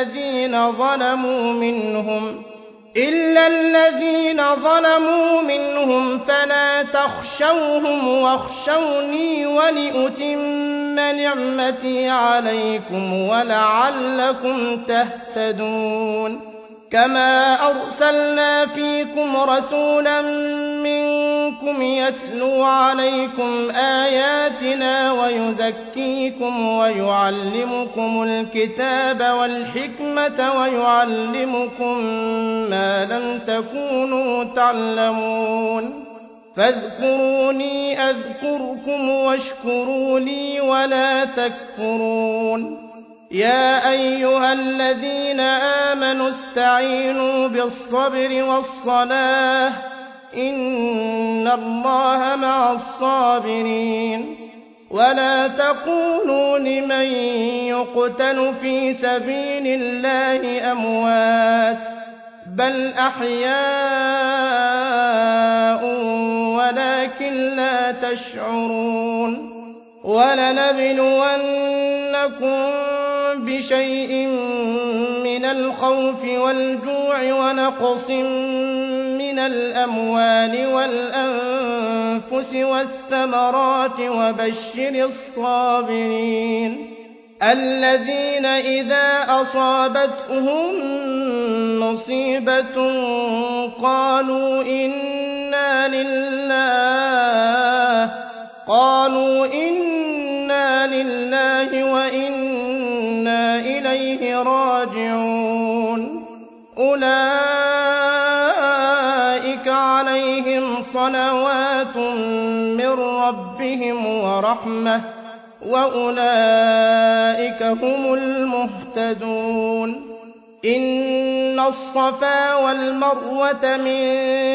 الذين ظلموا منهم فلا تخشوهم واخشوني ولأتم نعمتي عليكم ولعلكم تهتدون كما أرسلنا فيكم رسولا منكم يتلو عليكم آياتنا ويزكيكم ويعلمكم الكتاب والحكمة ويعلمكم ما لم تكونوا تعلمون فاذكروني أذكركم واشكروا لي ولا تكفرون يا أيها الذين آمنوا استعينوا بالصبر والصلاة إن الله مع الصابرين ولا تقولوا لمن يقتل في سبيل الله أموات بل أحياء ولكن لا تشعرون ولنبلونكم بشيء من الخوف والجوع ونقص من الأموال والأنفس والثمرات وبشر الصابرين الذين إذا أصابتهم مصيبة قالوا إنا لله وإنا إليه راجعون أولئك عليهم صلوات من ربهم ورحمة وأولئك هم المهتدون إن الصفا والمروة من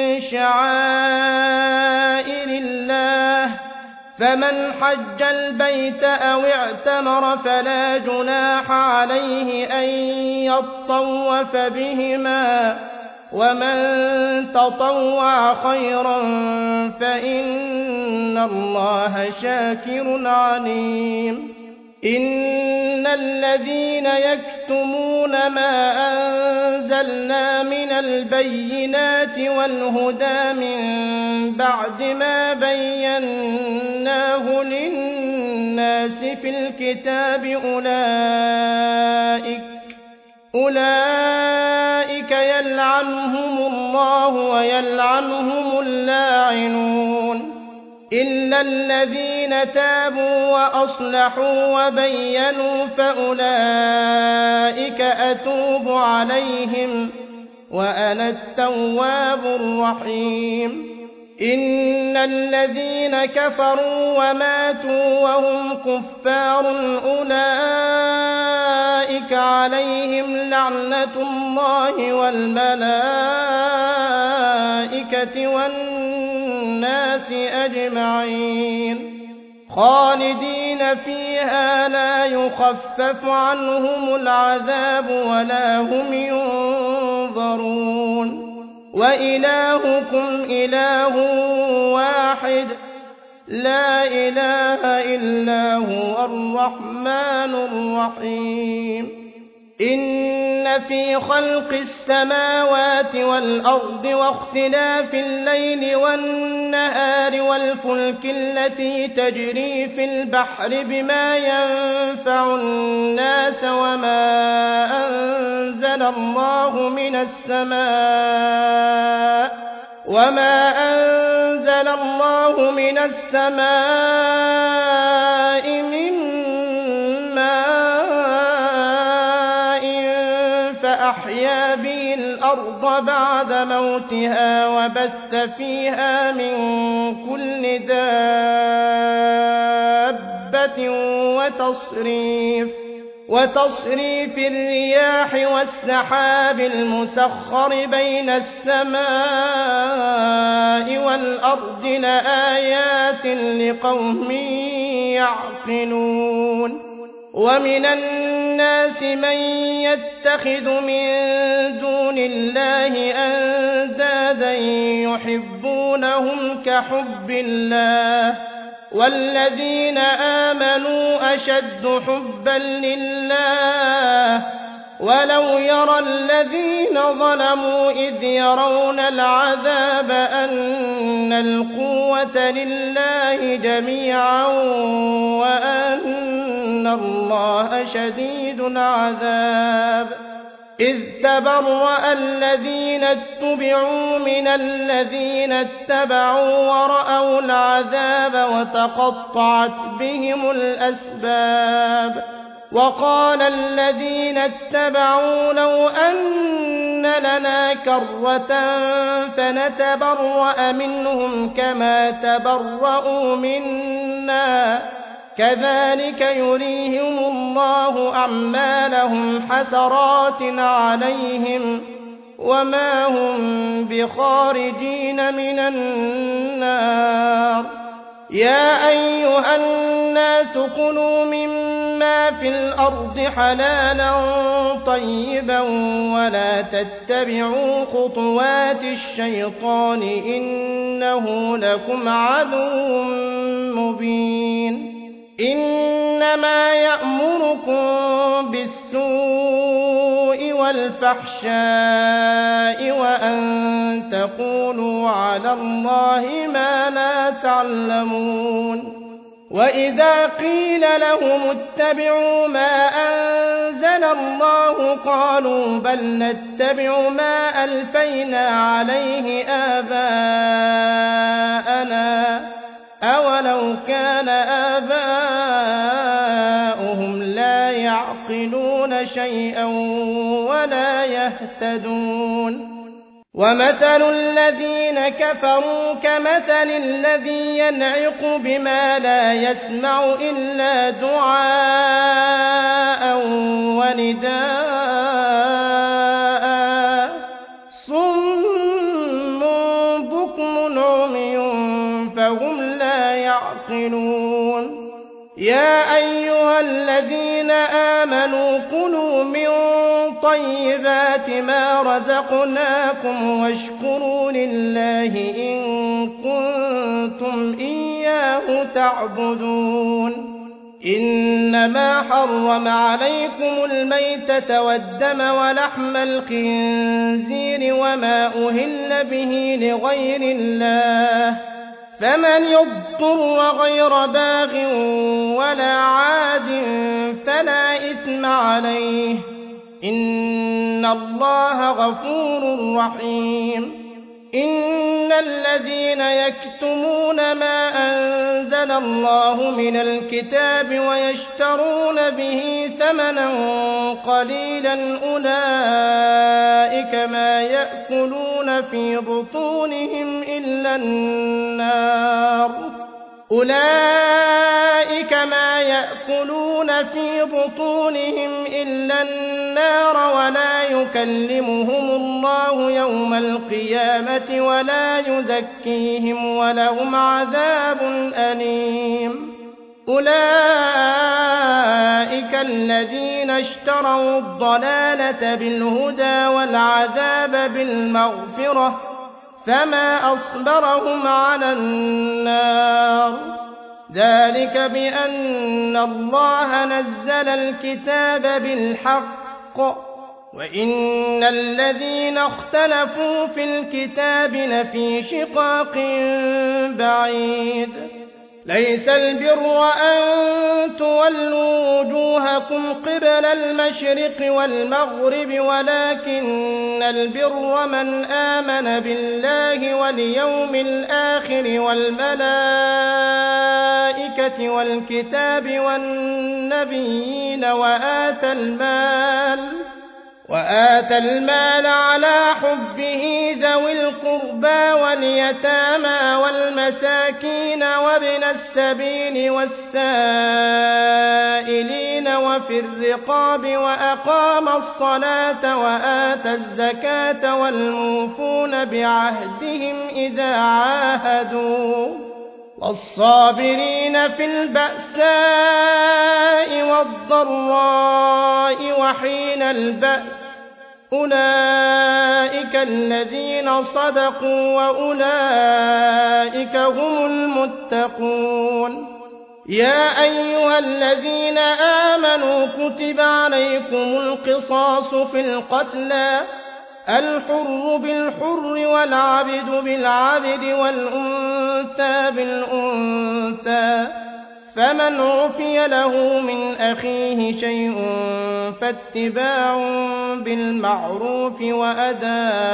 شعائر الله فمن حج البيت أو اعتمر فلا جناح عليه أن يطوف بهما ومن تطوع خيرا فإن الله شاكر عليم إن الذين يكتمون ما أنزلنا من البينات والهدى من بعد ما بيناه للناس في الكتاب أولئك يلعنهم الله ويلعنهم اللاعنون إلا الذين تابوا وأصلحوا وبينوا فأولئك أتوب عليهم وأنا التواب الرحيم إن الذين كفروا وماتوا وهم كفار أولئك عليهم لعنة الله والملائكة والناس أجمعين خالدين فيها لا يخفف عنهم العذاب ولا هم ينظرون وإلهكم إله واحد لا إله إلا هو الرحمن الرحيم إن في خلق السماوات والأرض واختلاف الليل والنهار والفلك التي تجري في البحر بما ينفع الناس وما أنزل الله من السماء من الأرض بعد موتها وبث فيها من كل دابة وتصريف الرياح والسحاب المسخر بين السماء والأرض لآيات لقوم يعقلون ومن الناس من يتخذ من دون الله أندادا يحبونهم كحب الله والذين آمنوا أشد حبا لله ولو يرى الذين ظلموا إذ يرون العذاب أن القوة لله جميعا وأن الله شديد العذاب إذ تبرأ الذين اتبعوا من الذين اتبعوا ورأوا العذاب وتقطعت بهم الأسباب وقال الذين اتبعوا لو أن لنا كرة فنتبرأ منهم كما تبرأوا منا كذلك يريهم الله أعمالهم حسرات عليهم وما هم بخارجين من النار يا أيها الناس كلوا مما في الأرض حلالا طيبا ولا تتبعوا خطوات الشيطان إنه لكم عدو مبين إنما يأمركم بالسوء والفحشاء وأن تقولوا على الله ما لا تعلمون وإذا قيل لهم اتبعوا ما أنزل الله قالوا بل نتبع ما ألفينا عليه آباءنا أولو كان آباؤهم لا يعقلون شيئا ولا يهتدون ومثل الذين كفروا كمثل الذي ينعق بما لا يسمع إلا دعاء ونداء صم بكم عمي فهم لا يعقلون يا أيها الذين آمنوا كلوا من طيبات ما رزقناكم واشكروا لله إن كنتم إياه تعبدون إنما حرم عليكم الميتة والدم ولحم الخنزير وما أهل به لغير الله فمن يضطر غير باغ ولا عاد فلا إثم عليه إن الله غفور رحيم إن الذين يكتمون ما أنزل الله من الكتاب ويشترون به ثمنا قليلا أولئك ما يأكلون في بطونهم إلا النار ولا يكلمهم الله يوم القيامة ولا يزكيهم ولهم عذاب أليم أولئك الذين اشتروا الضلالة بالهدى والعذاب بالمغفرة فما أصبرهم على النار ذلك بأن الله نزل الكتاب بالحق وإن الذين اختلفوا في الكتاب لفي شقاق بعيد ليس البر أن تولوا وجوهكم قبل المشرق والمغرب ولكن البر من آمن بالله واليوم الآخر والملائكة والكتاب والنبيين وآتى المال على حبه ذوي القربى واليتامى والمساكين وابن السبيل والسائلين وفي الرقاب وأقام الصلاة وآتى الزكاة والموفون بعهدهم إذا عاهدوا والصابرين في البأساء والضراء وحين البأس أولئك الذين صدقوا وأولئك هم المتقون. يا أيها الذين آمنوا كتب عليكم القصاص في القتلى الحر بالحر والعبد بالعبد والأنثى بالأنثى فمن عفي له من أخيه شيء فاتباع بالمعروف وأداء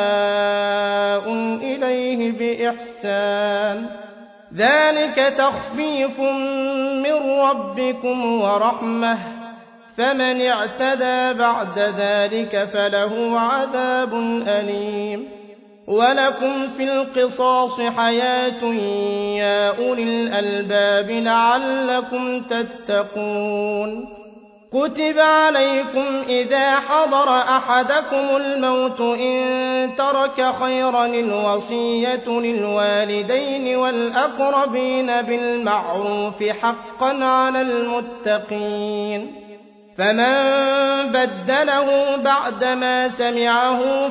إليه بإحسان ذلك تخفيف من ربكم ورحمة فمن اعتدى بعد ذلك فله عذاب أليم. ولكم في القصاص حياة يا أولي الألباب لعلكم تتقون. كتب عليكم إذا حضر أحدكم الموت إن ترك خيرا الوصية للوالدين والأقربين بالمعروف حقا على المتقين. فمن بدله بعدما سمعه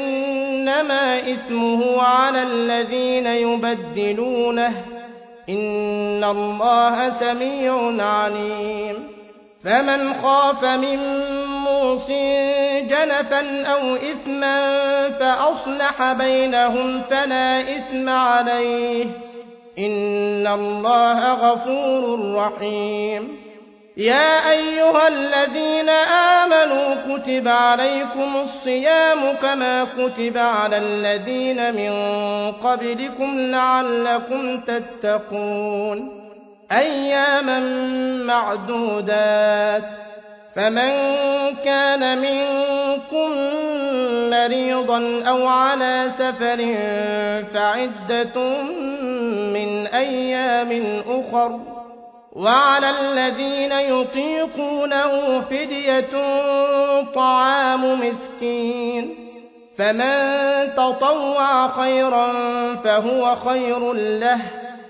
فإنما إثمه على الذين يبدلونه إن الله سميع عليم. فمن خاف من موص جنفا أو إثما فأصلح بينهم فلا إثم عليه إن الله غفور رحيم. يا أيها الذين آمنوا كتب عليكم الصيام كما كتب على الذين من قبلكم لعلكم تتقون أياما معدودات فمن كان منكم مريضا أو على سفر فعدة من أيام أخر وعلى الذين يطيقونه فدية طعام مسكين فمن تطوع خيرا فهو خير له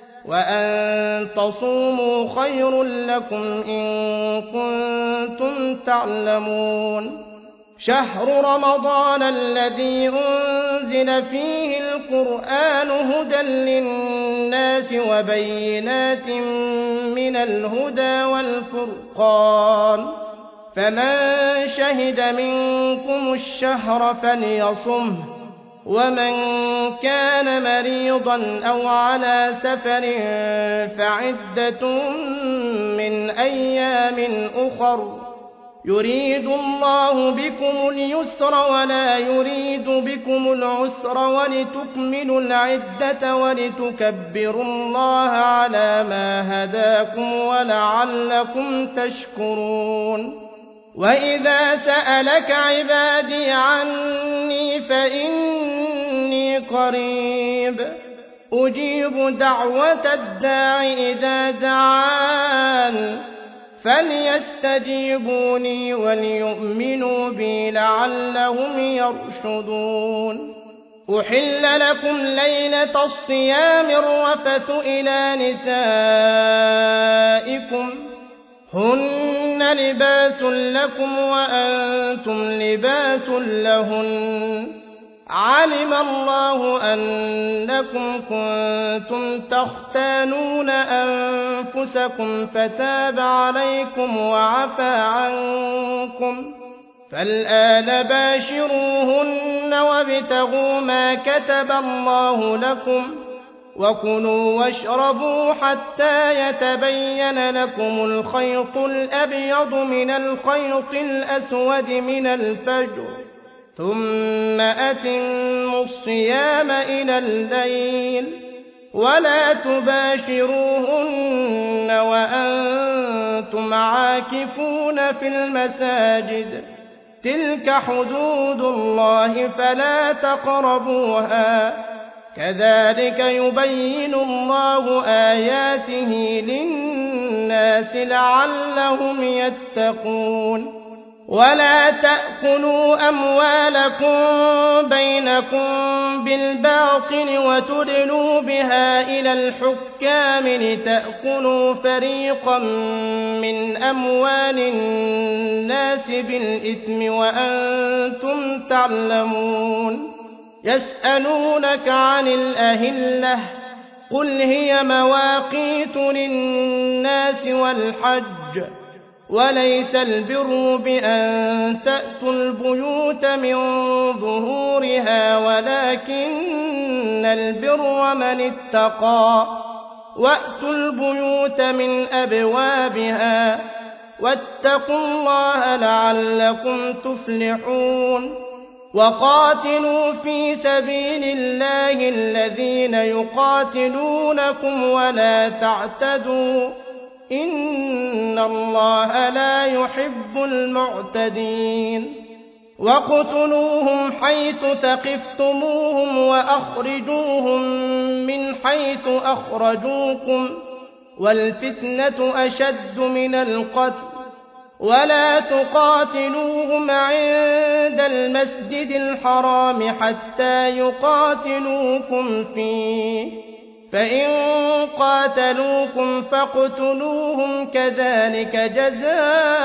وأن تصوموا خير لكم إن كنتم تعلمون. شهر رمضان الذي أنزل فيه القرآن هدى للناس وبينات من الهدى والفرقان فمن شهد منكم الشهر فليصمه ومن كان مريضا أو على سفر فعدة من أيام أخر يريد الله بكم اليسر ولا يريد بكم العسر ولتكملوا العدة ولتكبروا الله على ما هداكم ولعلكم تشكرون. وإذا سألك عبادي عني فإني قريب أجيب دعوة الداع إذا دعان فليستجيبوني وليؤمنوا بي لعلهم يرشدون. أحل لكم ليلة الصيام الرفث إلى نسائكم هن لباس لكم وأنتم لباس لهن علم الله أنكم كنتم تختانون أنفسكم فتاب عليكم وعفى عنكم فالآن باشروهن وابتغوا ما كتب الله لكم وكلوا واشربوا حتى يتبين لكم الخيط الأبيض من الخيط الأسود من الفجر ثم أتموا الصيام إلى الليل ولا تباشروهن وأنتم عاكفون في المساجد تلك حدود الله فلا تقربوها كذلك يبين الله آياته للناس لعلهم يتقون ولا تأكلوا أموالكم بينكم بالباطل وتدلوا بها إلى الحكام لتأكلوا فريقا من أموال الناس بالإثم وأنتم تعلمون يسألونك عن الأهلة قل هي مواقيت للناس والحج وليس البر بأن تأتوا البيوت من ظهورها ولكن البر من اتقى وأتوا البيوت من أبوابها واتقوا الله لعلكم تفلحون وقاتلوا في سبيل الله الذين يقاتلونكم ولا تعتدوا إن الله لا يحب المعتدين واقتلوهم حيث ثقفتموهم وأخرجوهم من حيث أخرجوكم والفتنة أشد من القتل ولا تقاتلوهم عند المسجد الحرام حتى يقاتلوكم فيه فإن قاتلوكم فاقتلوهم كذلك جزاء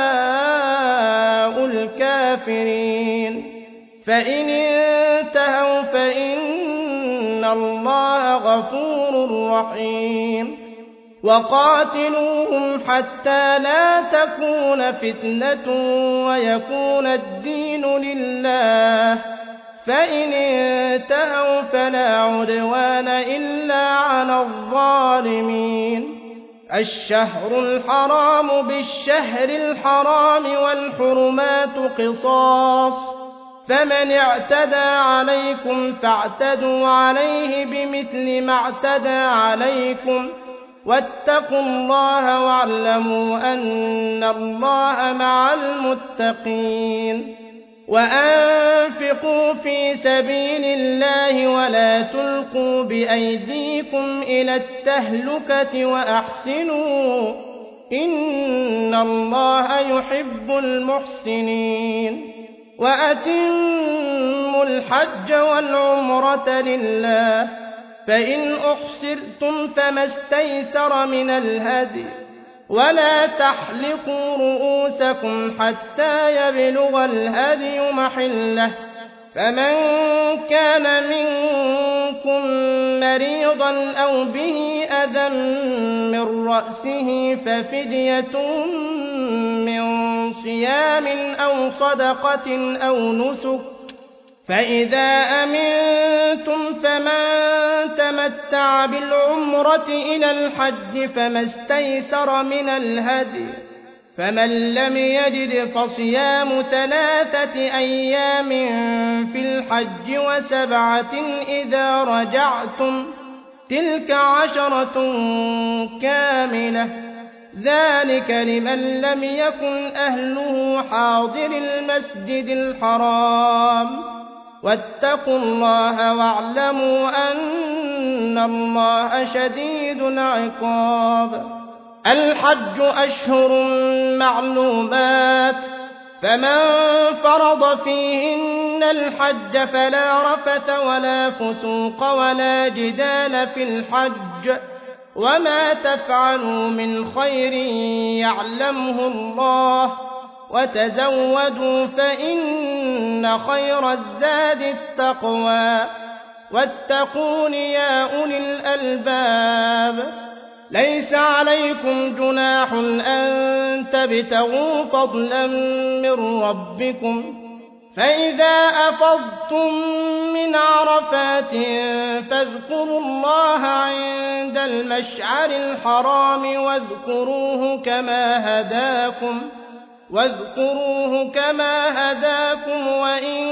الكافرين فإن انتهوا فإن الله غفور رحيم وقاتلوهم حتى لا تكون فتنة ويكون الدين لله فإن انتهوا فلا عدوان إلا على الظالمين الشهر الحرام بالشهر الحرام والحرمات قصاص فمن اعتدى عليكم فاعتدوا عليه بمثل ما اعتدى عليكم واتقوا الله واعلموا أن الله مع المتقين وأنفقوا في سبيل الله ولا تلقوا بأيديكم إلى التهلكة وأحسنوا إن الله يحب المحسنين وأتموا الحج والعمرة لله فإن أحصرتم فما استيسر من الهدي ولا تحلقوا رؤوسكم حتى يبلغ الهدي محله فمن كان منكم مريضا أو به أذى من رأسه ففدية من صيام أو صدقة أو نسك فإذا أمنتم فمن تمتع بالعمرة إلى الحج فما استيسر من الهدي فمن لم يجد فصيام 3 أيام في الحج و7 إذا رجعتم تلك 10 كاملة ذلك لمن لم يكن أهله حاضر المسجد الحرام واتقوا الله واعلموا أن الله شديد العقاب الحج أشهر معلومات فمن فرض فيهن الحج فلا رفث ولا فسوق ولا جدال في الحج وما تفعلوا من خير يعلمه الله وتزودوا فإن خير الزاد التقوى واتقون يا أولي الألباب ليس عليكم جناح أن تبتغوا فضلا من ربكم فإذا أفضتم من عرفات فاذكروا الله عند المشعر الحرام واذكروه كما هداكم وإن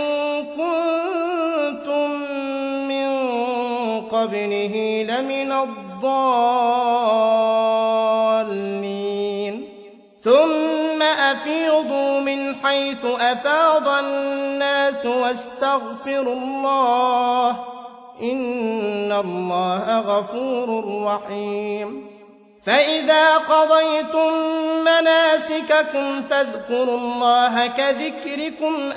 كنتم من قبله لمن الضالين ثم أفيضوا من حيث أفاض الناس واستغفروا الله إن الله غفور رحيم فإذا قضيتم مناسككم فاذكروا الله كذكركم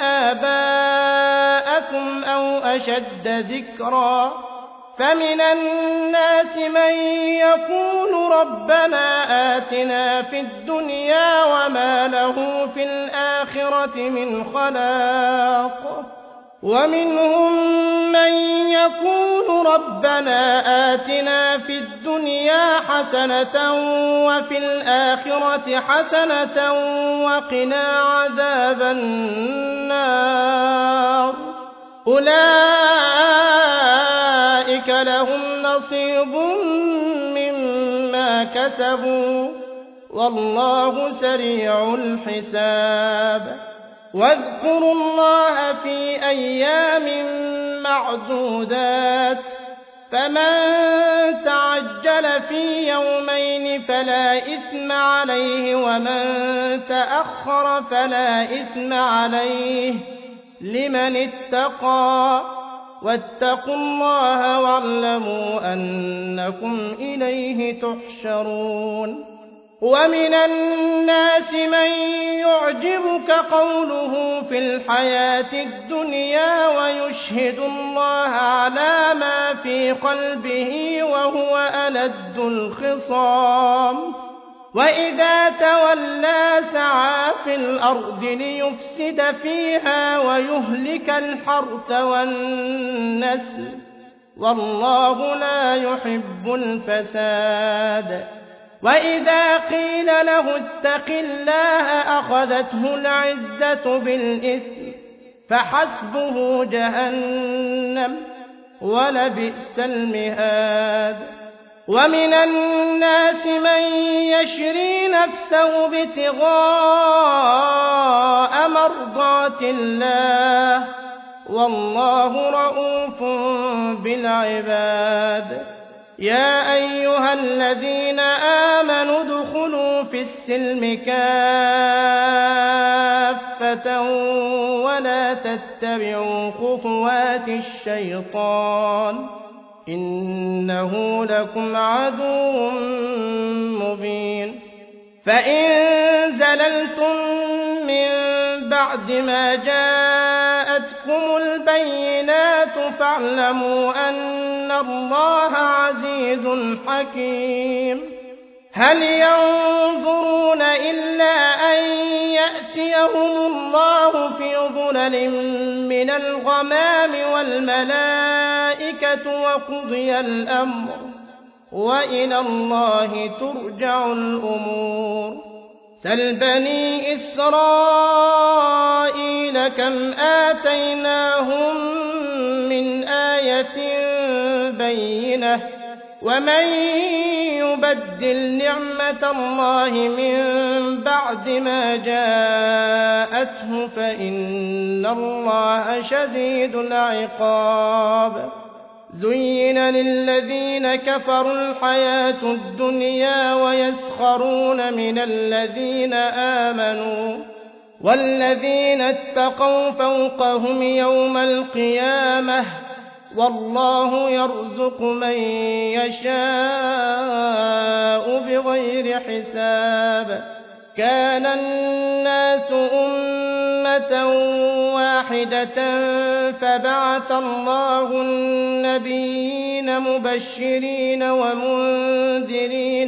آباءكم أو أشد ذكرا فمن الناس من يقول ربنا آتنا في الدنيا وما له في الآخرة من خلاق ومنهم من يقول ربنا آتنا في الدنيا حسنة وفي الآخرة حسنة وقنا عذاب النار أولئك لهم نصيب مما كسبوا والله سريع الحساب واذكروا الله في أيام معدودات فمن تعجل في يومين فلا إثم عليه ومن تأخر فلا إثم عليه لمن اتقى واتقوا الله واعلموا أنكم إليه تحشرون ومن الناس من يعجبك قوله في الحياة الدنيا ويشهد الله على ما في قلبه وهو ألد الخصام وإذا تولى سعى في الأرض ليفسد فيها ويهلك الحرث والنسل والله لا يحب الفساد وإذا قيل له اتق الله أخذته العزة بالإثم فحسبه جهنم ولبئس المهاد ومن الناس من يشري نفسه ابتغاء مرضات الله والله رءوف بالعباد يا أيها الذين آمنوا ادخلوا في السلم كافة ولا تتبعوا خطوات الشيطان إنه لكم عدو مبين فإن زللتم من بعد ما جاءتكم البينات فاعلموا أن الله عزيز حكيم هل ينظرون إلا أن يأتيهم الله في ظلل من الغمام والملائكة وقضي الأمر وإلى الله ترجع الأمور سل بني إسرائيل كم آتيناهم من آية بينة ومن يبدل نعمة الله من بعد ما جاءته فإن الله شديد العقاب زين للذين كفروا الحياة الدنيا ويسخرون من الذين آمنوا والذين اتقوا فوقهم يوم القيامة والله يرزق من يشاء بغير حساب كان الناس أمة واحدة فبعث الله النبيين مبشرين ومنذرين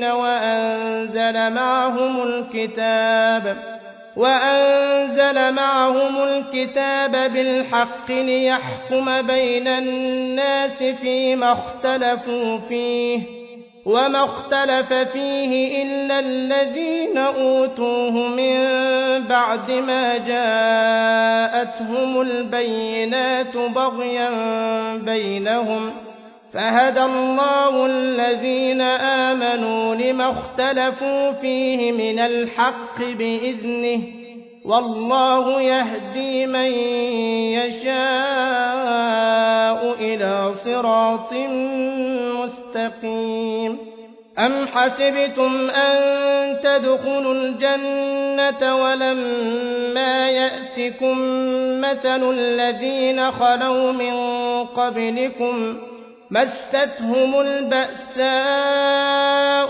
وأنزل معهم الكتاب بالحق ليحكم بين الناس فيما اختلفوا فيه وما اختلف فيه إلا الذين أوتوه من بعد ما جاءتهم البينات بغيا بينهم فهدى الله الذين آمنوا لما اختلفوا فيه من الحق بإذنه والله يهدي من يشاء إلى صراط مستقيم أم حسبتم أن تدخلوا الجنة ولما يأتكم مثل الذين خلوا من قبلكم مستهم البأساء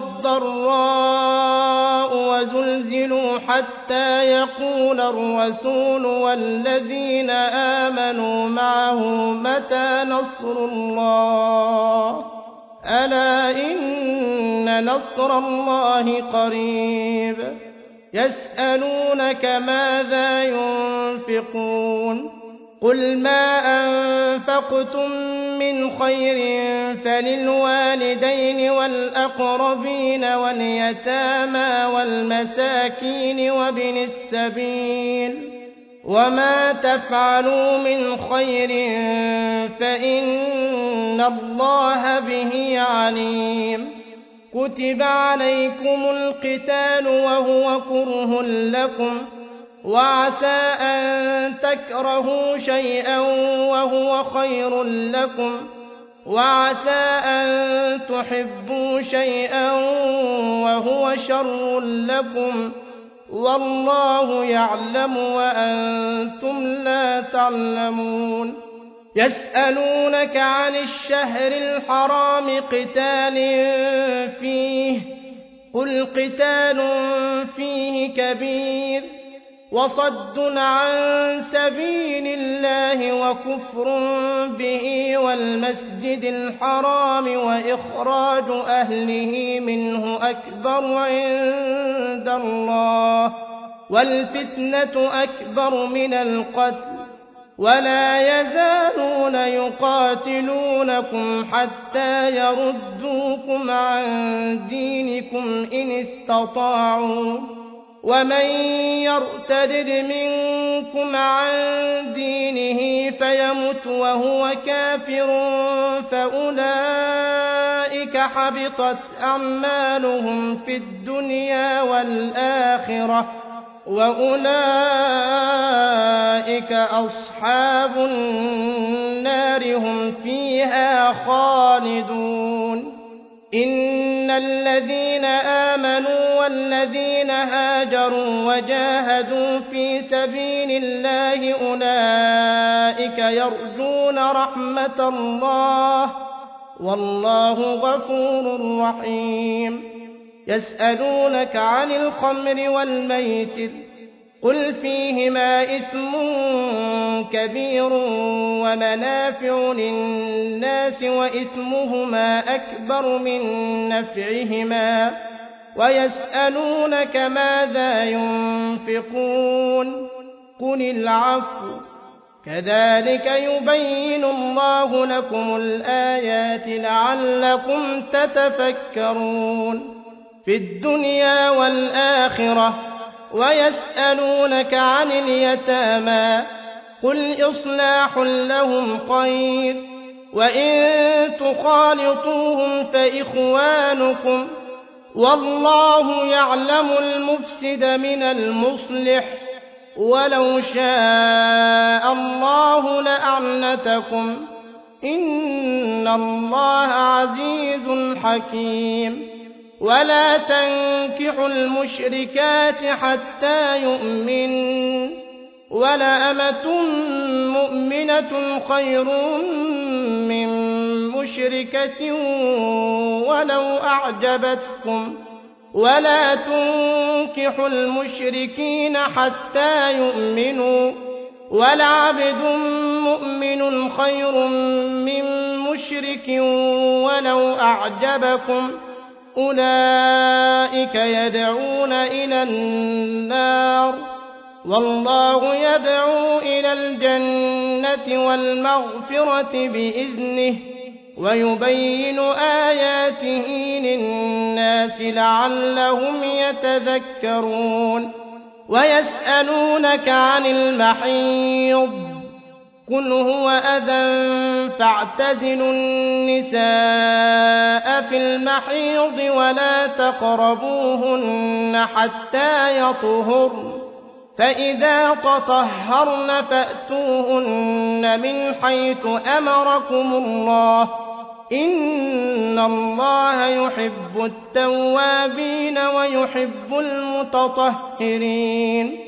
والضراء وزلزلوا حتى يقول الرسول والذين آمنوا معه متى نصر الله ألا إن نصر الله قريب يسألونك ماذا ينفقون قل ما أنفقتم من خير فللوالدين والأقربين واليتامى والمساكين وابن السبيل وما تفعلوا من خير فإن الله به عليم كتب عليكم القتال وهو كره لكم وعسى أن تكرهوا شيئا وهو خير لكم وعسى أن تحبوا شيئا وهو شر لكم والله يعلم وأنتم لا تعلمون يسألونك عن الشهر الحرام قتال فيه قل قتال فيه كبير وصد عن سبيل الله وكفر به والمسجد الحرام وإخراج أهله منه أكبر عند الله والفتنة أكبر من القتل ولا يزالون يقاتلونكم حتى يردوكم عن دينكم إن استطاعوا ومن يرتد منكم عن دينه فيمت وهو كافر فأولئك حبطت أعمالهم في الدنيا والآخرة وأولئك أصحاب النار هم فيها خالدون إن الذين آمنوا والذين هاجروا وجاهدوا في سبيل الله أولئك يرجون رحمة الله والله غفور رحيم يسألونك عن الخمر والميسر قل فيهما إثم كبير ومنافع للناس وإثمهما أكبر من نفعهما ويسألونك ماذا ينفقون قل العفو كذلك يبين الله لكم الآيات لعلكم تتفكرون في الدنيا والآخرة ويسألونك عن اليتامى قل إصلاح لهم خير وإن تخالطوهم فإخوانكم والله يعلم المفسد من المصلح ولو شاء الله لأعنتكم إن الله عزيز حكيم ولا تنكحوا المشركات حتى يؤمنوا ولأمة مؤمنة خير من مشركة ولو أعجبتكم ولا تنكحوا المشركين حتى يؤمنوا ولعبد مؤمن خير من مشرك ولو أعجبكم أولئك يدعون إلى النار والله يدعو إلى الجنة والمغفرة بإذنه ويبين آياته للناس لعلهم يتذكرون ويسألونك عن المحيض قل هو أذى فاعتزلوا النساء في المحيض ولا تقربوهن حتى يطهرن فإذا تطهرن فأتوهن من حيث أمركم الله إن الله يحب التوابين ويحب يحب المتطهرين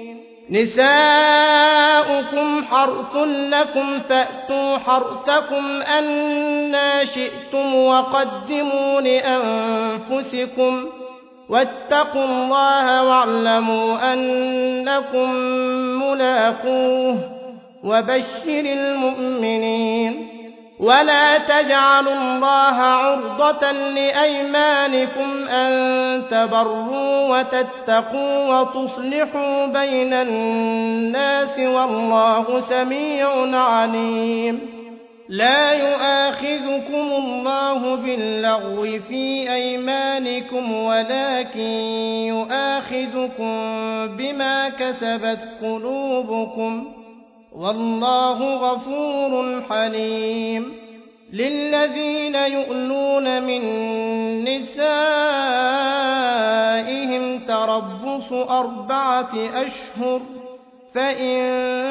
نساؤكم حرث لكم فأتوا حرثكم أنى شئتم وقدموا لأنفسكم واتقوا الله واعلموا أنكم ملاقوه وبشر المؤمنين ولا تجعلوا الله عرضة لأيمانكم أن تبروا وتتقوا وتصلحوا بين الناس والله سميع عليم لا يؤاخذكم الله باللغو في أيمانكم ولكن يؤاخذكم بما كسبت قلوبكم والله غفور حليم للذين يؤلون من نسائهم تربص 4 أشهر فإن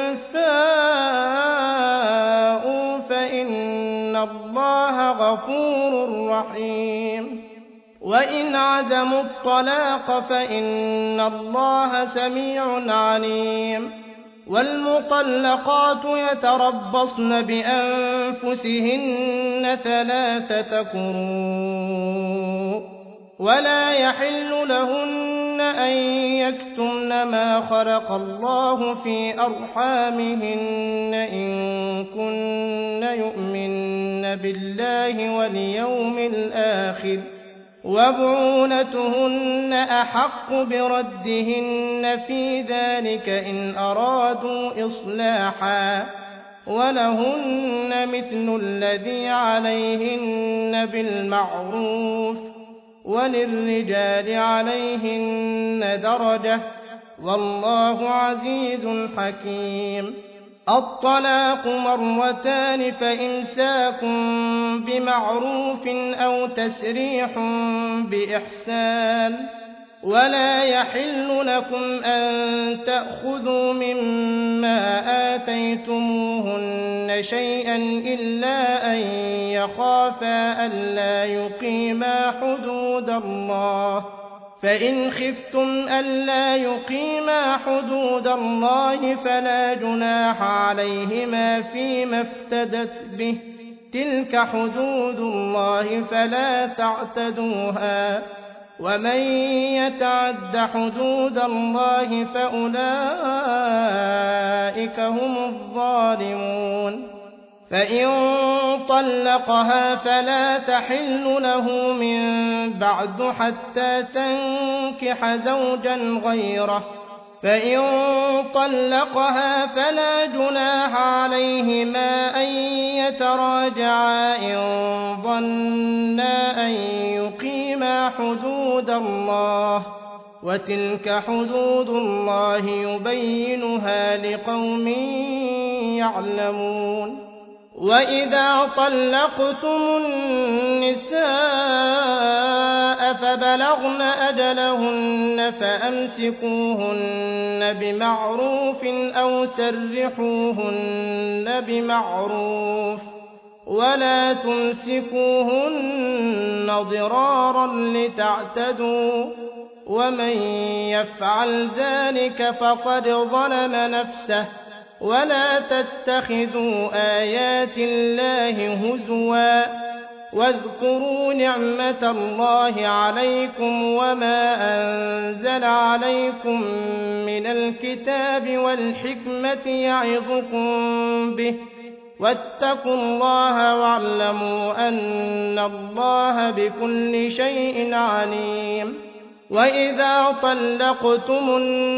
فاءوا فإن الله غفور رحيم وإن عزموا الطلاق فإن الله سميع عليم والمطلقات يتربصن بأنفسهن 3 قروء ولا يحل لهن أن يكتمن ما خلق الله في أرحامهن إن كن يؤمن بالله واليوم الآخر وبعولتهن أحق بردهن في ذلك إن أرادوا إصلاحا ولهن مثل الذي عليهن بالمعروف وللرجال عليهن درجة والله عزيز حكيم الطلاق 2 فإمساك بمعروف أو تسريح بإحسان ولا يحل لكم أن تأخذوا مما آتيتموهن شيئا إلا أن يخافا ألا يقيما حدود الله فإن خفتم ألا يقيما حدود الله فلا جناح عليهما فيما افتدت به تلك حدود الله فلا تعتدوها ومن يتعد حدود الله فأولئك هم الظالمون فإن طلقها فلا تحل له من بعد حتى تنكح زوجا غيره فإن طلقها فلا جناح عليهما أن يتراجعا إن ظنا أن يقيما حدود الله وتلك حدود الله يبينها لقوم يعلمون وإذا طلقتم النساء فبلغن أجلهن فأمسكوهن بمعروف أو سرحوهن بمعروف ولا تمسكوهن ضرارا لتعتدوا ومن يفعل ذلك فقد ظلم نفسه ولا تتخذوا آيات الله هزوا واذكروا نعمة الله عليكم وما أنزل عليكم من الكتاب والحكمة يعظكم به واتقوا الله واعلموا أن الله بكل شيء عليم وإذا طلقتم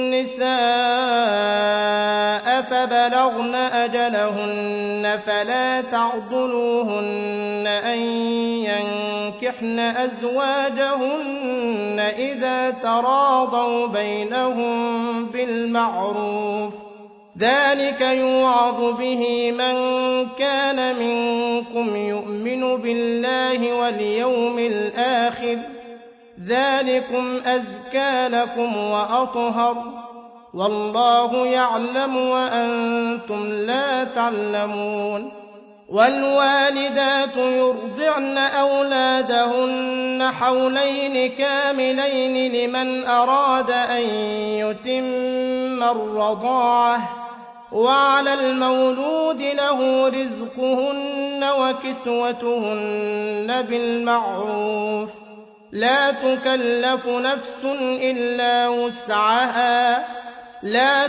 النساء فبلغن أجلهن فلا تعضلوهن أن ينكحن أزواجهن إذا تراضوا بينهم بالمعروف ذلك يوعظ به من كان منكم يؤمن بالله واليوم الآخر ذلكم أزكى لكم وأطهر والله يعلم وأنتم لا تعلمون والوالدات يرضعن أولادهن حولين كاملين لمن أراد أن يتم الرضاعة وعلى المولود له رزقهن وكسوتهن بالمعروف لا تكلف نفس إلا وسعها لا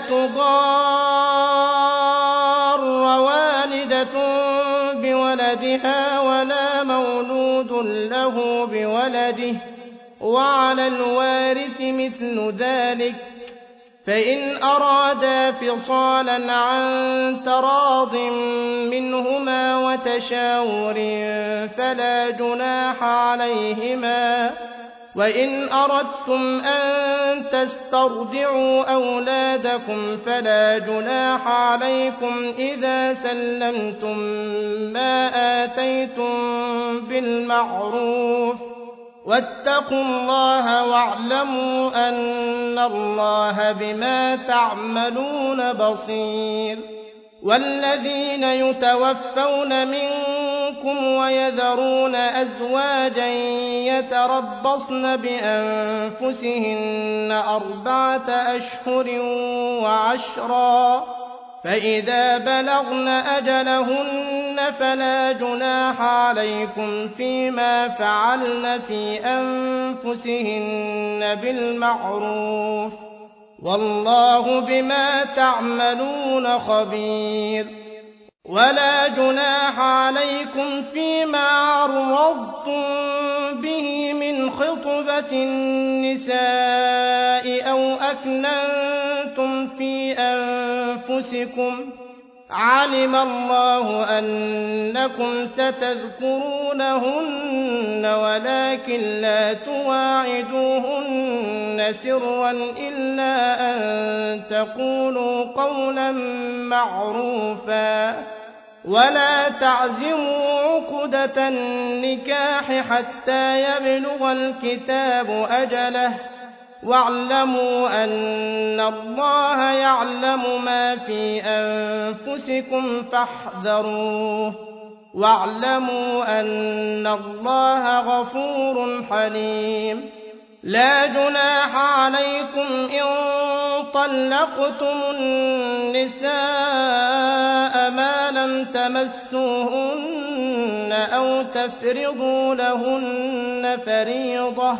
تضار والدة بولدها ولا مولود له بولده وعلى الوارث مثل ذلك فإن أرادا فصالا عن تراض منهما وتشاور فلا جناح عليهما وإن أردتم أن تسترضعوا أولادكم فلا جناح عليكم إذا سلمتم ما آتيتم بالمعروف واتقوا الله واعلموا أن الله بما تعملون بصير والذين يتوفون منكم ويذرون أزواجا يتربصن بأنفسهن 4 أشهر وعشرا فإذا بلغن أجلهن فلا جناح عليكم فيما فعلن في أنفسهن بالمعروف والله بما تعملون خبير ولا جناح عليكم فيما عرضتم به من خطبة النساء أو أكننتم في أنفسكم علم الله أنكم ستذكرونهن ولكن لا تواعدوهن سرا إلا أن تقولوا قولا معروفا ولا تعزموا عقدة النكاح حتى يبلغ الكتاب أجله واعلموا أن الله يعلم ما في أنفسكم فاحذروه واعلموا أن الله غفور حليم لا جناح عليكم إن طلقتم النساء ما لم تمسوهن أو تفرضوا لهن فريضة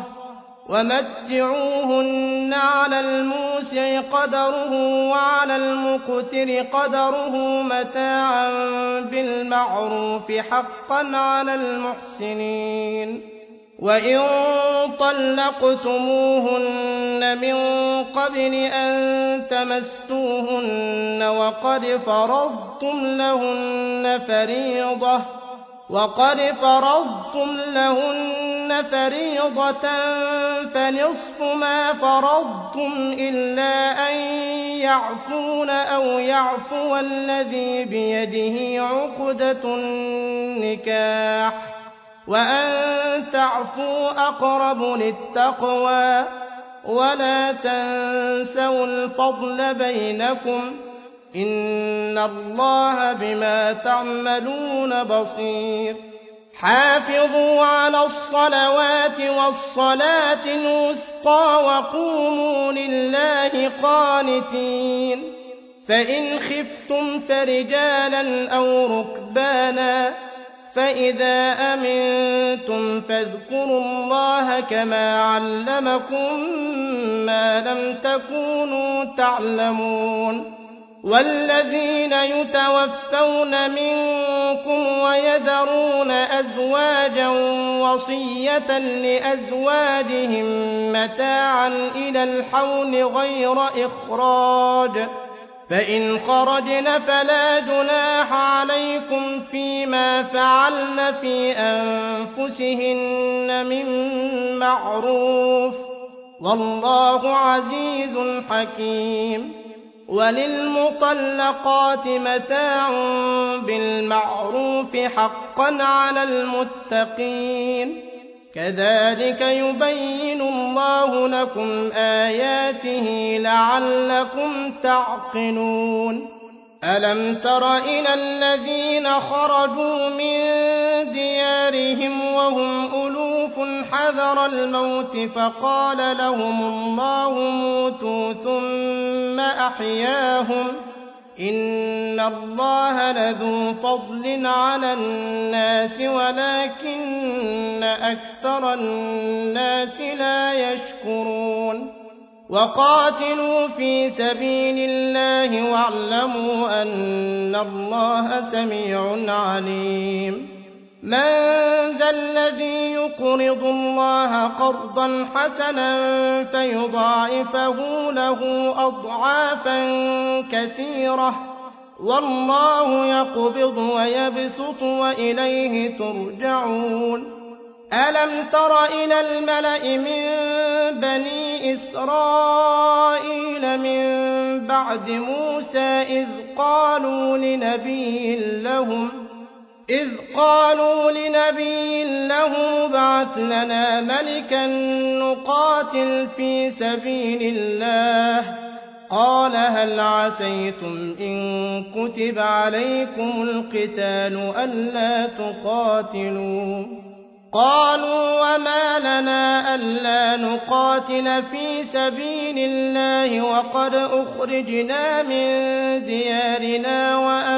ومتعوهن على الموسع قدره وعلى المقتر قدره متاعا بالمعروف حقا على المحسنين وإن طلقتموهن من قبل أن تمسوهن وقد فرضتم لهن فريضة فنصف ما فرضتم إلا أن يعفون أو يعفو الذي بيده عقدة النكاح وأن تعفوا أقرب للتقوى ولا تنسوا الفضل بينكم إن الله بما تعملون بصير حافظوا على الصلوات والصلاة الوسطى وقوموا لله قانتين فإن خفتم فرجالا أو ركبانا فإذا أمنتم فاذكروا الله كما علمكم ما لم تكونوا تعلمون والذين يتوفون منكم ويذرون أزواجا وصية لأزواجهم متاعا إلى الحول غير إخراج فإن خرجن فلا جناح عليكم فيما فعلن في أنفسهن من معروف والله عزيز حكيم وللمطلقات متاع بالمعروف حقا على المتقين كذلك يبين الله لكم آياته لعلكم تعقلون ألم تر إلى الذين خرجوا من ديارهم وهم ألوف حذر الموت فقال لهم الله موتوا ثم أحياهم إن الله لذو فضل على الناس ولكن أكثر الناس لا يشكرون وقاتلوا في سبيل الله واعلموا أن الله سميع عليم من ذا الذي يقرض الله قرضا حسنا فيضاعفه له أضعافا كثيرة والله يقبض ويبسط وإليه ترجعون ألم تر إلى الملأ من بني إسرائيل من بعد موسى إذ قالوا لنبي له بعث لنا ملكا نقاتل في سبيل الله قال هل عسيتم إن كتب عليكم القتال ألا تقاتلوا قالوا وما لنا ألا نقاتل في سبيل الله وقد أخرجنا من ديارنا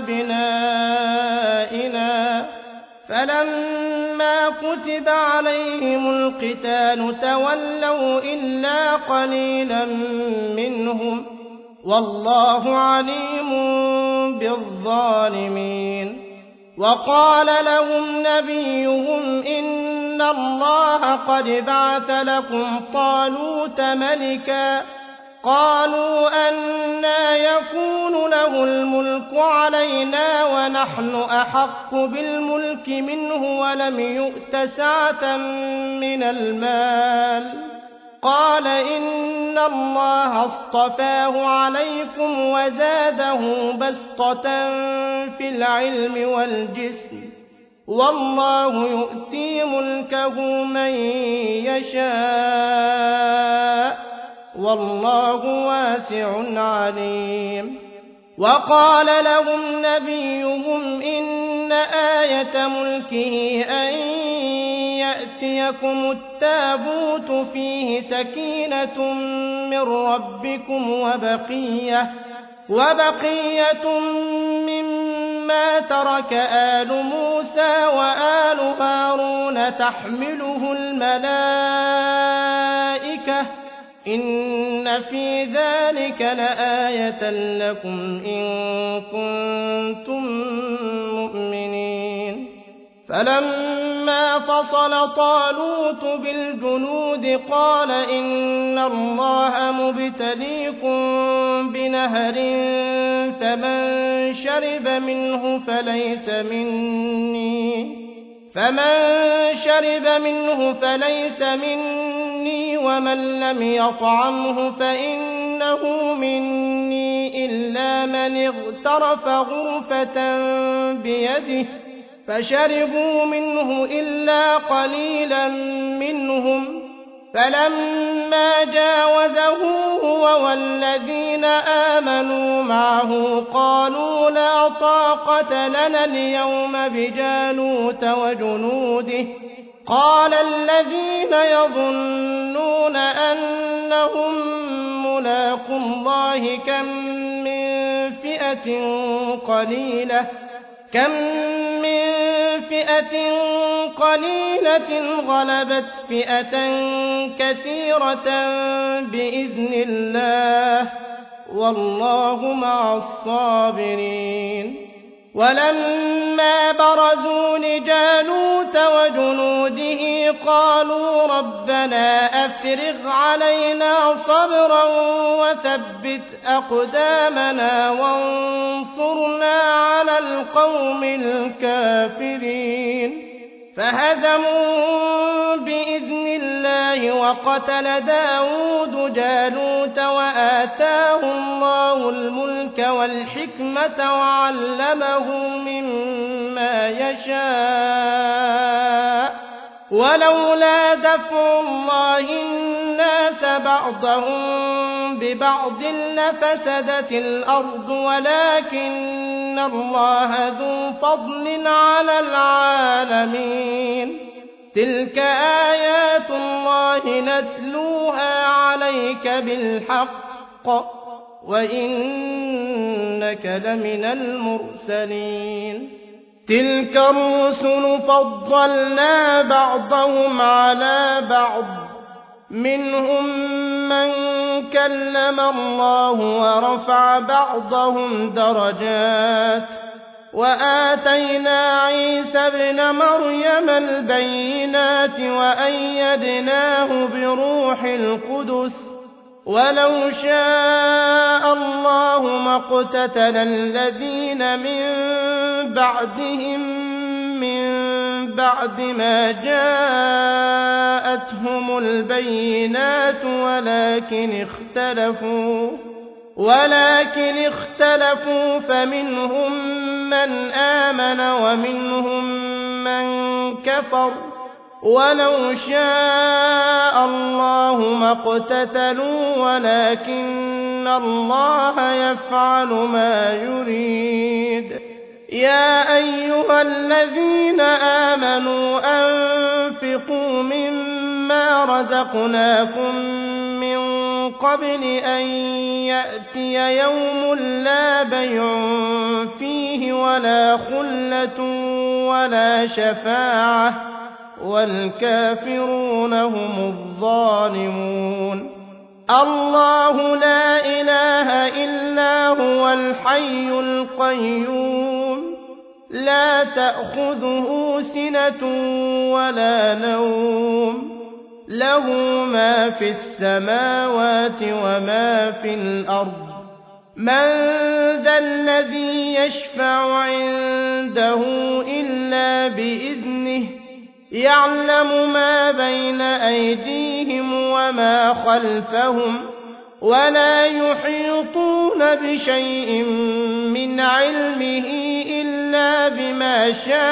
وأبنائنا فلما كتب عليهم القتال تولوا إلا قليلا منهم والله عليم بالظالمين وقال لهم نبيهم إن الله قد بعث لكم طالوت ملكا قالوا أنى يكون له الملك علينا ونحن أحق بالملك منه ولم يؤت سعة من المال قال إن الله اصطفاه عليكم وزاده بسطة في العلم والجسم والله يؤتي ملكه من يشاء والله واسع عليم وقال لهم نبيهم إن آية ملكه أن يأتيكم التابوت فيه سكينة من ربكم وبقية مما ترك آل موسى وآل هارون تحمله الملائكة إن في ذلك لآية لكم إن كنتم مؤمنين فلما فصل طالوت بالجنود قال إن الله مبتليكم بنهر فمن شرب منه فليس مني ومن لم يطعمه فإنه مني إلا من اغترف غرفة بيده فشربوا منه إلا قليلا منهم فلما جاوزه هو والذين آمنوا معه قالوا لا طاقة لنا اليوم بجالوت وجنوده قال الذين يظنون أنهم ملاقو الله كم من فئة قليلة غلبت فئة كثيرة بإذن الله والله مع الصابرين ولما برزوا لجالوت وجنوده قالوا ربنا أفرغ علينا صبرا وثبت أقدامنا وانصرنا على القوم الكافرين فهزموا بإذن الله وقتل داود جالوت وآتاه الله الملك والحكمة وعلمه مما يشاء ولولا دفع الله الناس بعضهم ببعض لفسدت الأرض ولكن الله ذو فضل على العالمين. تلك آيات الله نتلوها عليك بالحق وإنك لمن المرسلين. تلك الرسل فضلنا بعضهم على بعض منهم من كلم الله ورفع بعضهم درجات وآتينا عيسى ابن مريم البينات وأيدناه بروح القدس ولو شاء الله ما اقتتل الذين من بعدهم من بعد ما جاءتهم البينات ولكن اختلفوا فمنهم من آمن ومنهم من كفر ولو شاء الله ما اقتتلوا ولكن الله يفعل ما يريد. يا أيها الذين آمنوا أنفقوا مما رزقناكم من قبل أن يأتي يوم لا بيع فيه ولا خلة ولا شفاعة والكافرون هم الظالمون. الله لا إله إلا هو الحي القيوم لا تأخذه سنة ولا نوم له ما في السماوات وما في الأرض. من ذا الذي يشفع عنده إلا بإذنه يعلم ما بين أيديهم وما خلفهم ولا يحيطون بشيء من علمه إلا بما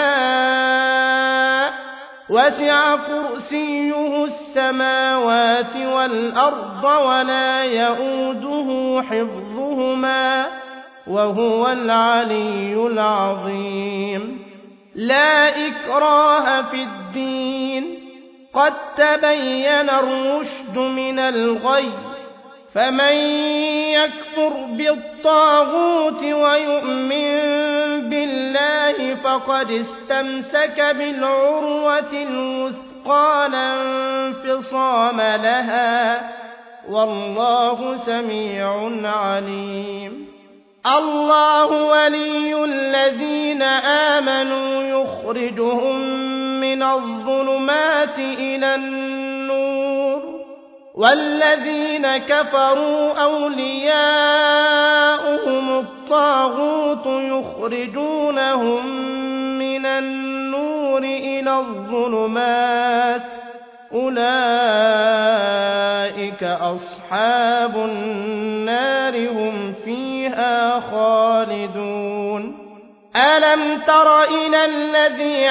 شاء وسع كرسيه السماوات والأرض ولا يئوده حفظهما وهو العلي العظيم. لا إكراه في الدين قد تبين الرشد من الغي فمن يكفر بالطاغوت ويؤمن بالله فقد استمسك بالعروة الوثقى لا انفصام لها والله سميع عليم. الله ولي الذين آمنوا يخرجهم من الظلمات إلى النور والذين كفروا أولياؤهم الطاغوت يخرجونهم من النور إلى الظلمات أولئك أصحاب النار هم فيها خالدون. ألم تر إلى الذي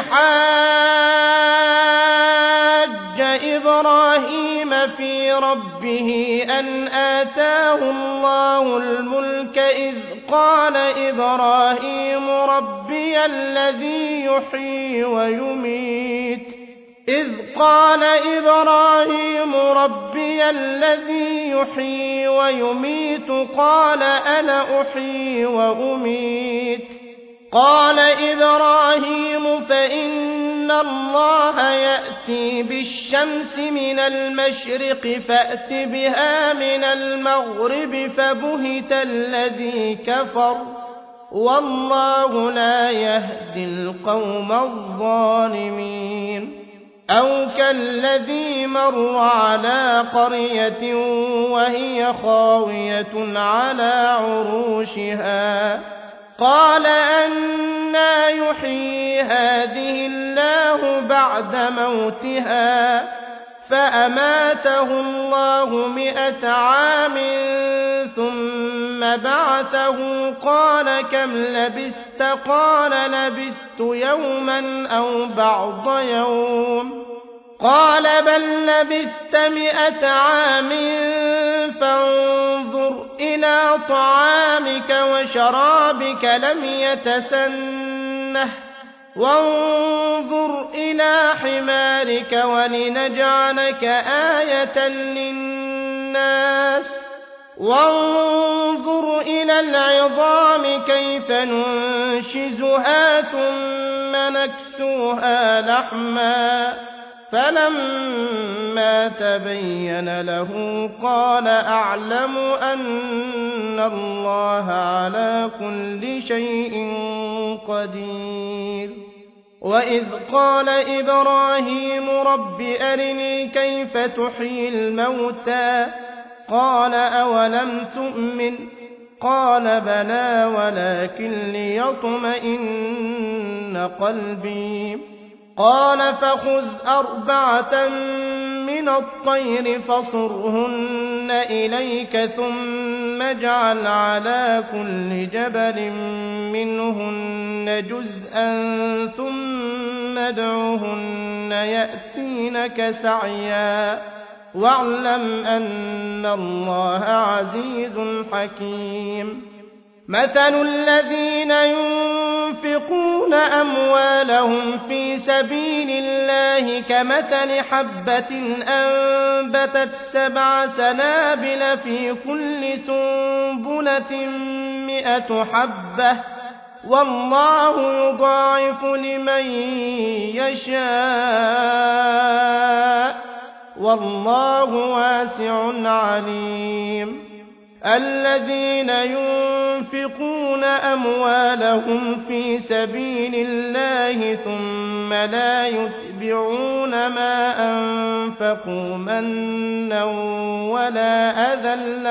حاج إبراهيم في ربه أن آتاه الله الملك إذ قال إبراهيم ربي الذي يحيي ويميت قال أنا أحيي وأميت قال إبراهيم فإن الله يأتي بالشمس من المشرق فأت بها من المغرب فبهت الذي كفر والله لا يهدي القوم الظالمين. أو كالذي مر على قرية وهي خاوية على عروشها قال أنى يحيي هذه الله بعد موتها فأماته الله 100 عام ثم بعثه قال كم لبثت قال لبثت يوما أو بعض يوم قال بل لبثت 100 عام فانظر إلى طعامك وشرابك لم يتسنه وانظر إلى حمارك ولنجعلك آية للناس وانظر إلى العظام كيف ننشزها ثم نكسوها لحما فلما تبين له قال أعلم أن الله على كل شيء قدير وإذ قال إبراهيم رب أرني كيف تحيي الموتى قال أولم تؤمن قال بلى ولكن ليطمئن قلبي قال فخذ 4 من الطير فصرهن إليك ثم اجعل على كل جبل منهن جزءا ثم ادعهن يأتينك سعيا واعلم أن الله عزيز حكيم مثل الذين ينفقون أموالهم في سبيل الله كمثل حبة أنبتت 7 سنابل في كل سنبلة 100 حبة والله يضاعف لمن يشاء والله واسع عليم الذين ينفقون أموالهم في سبيل الله ثم لا يتبعون ما أنفقوا منا ولا أذى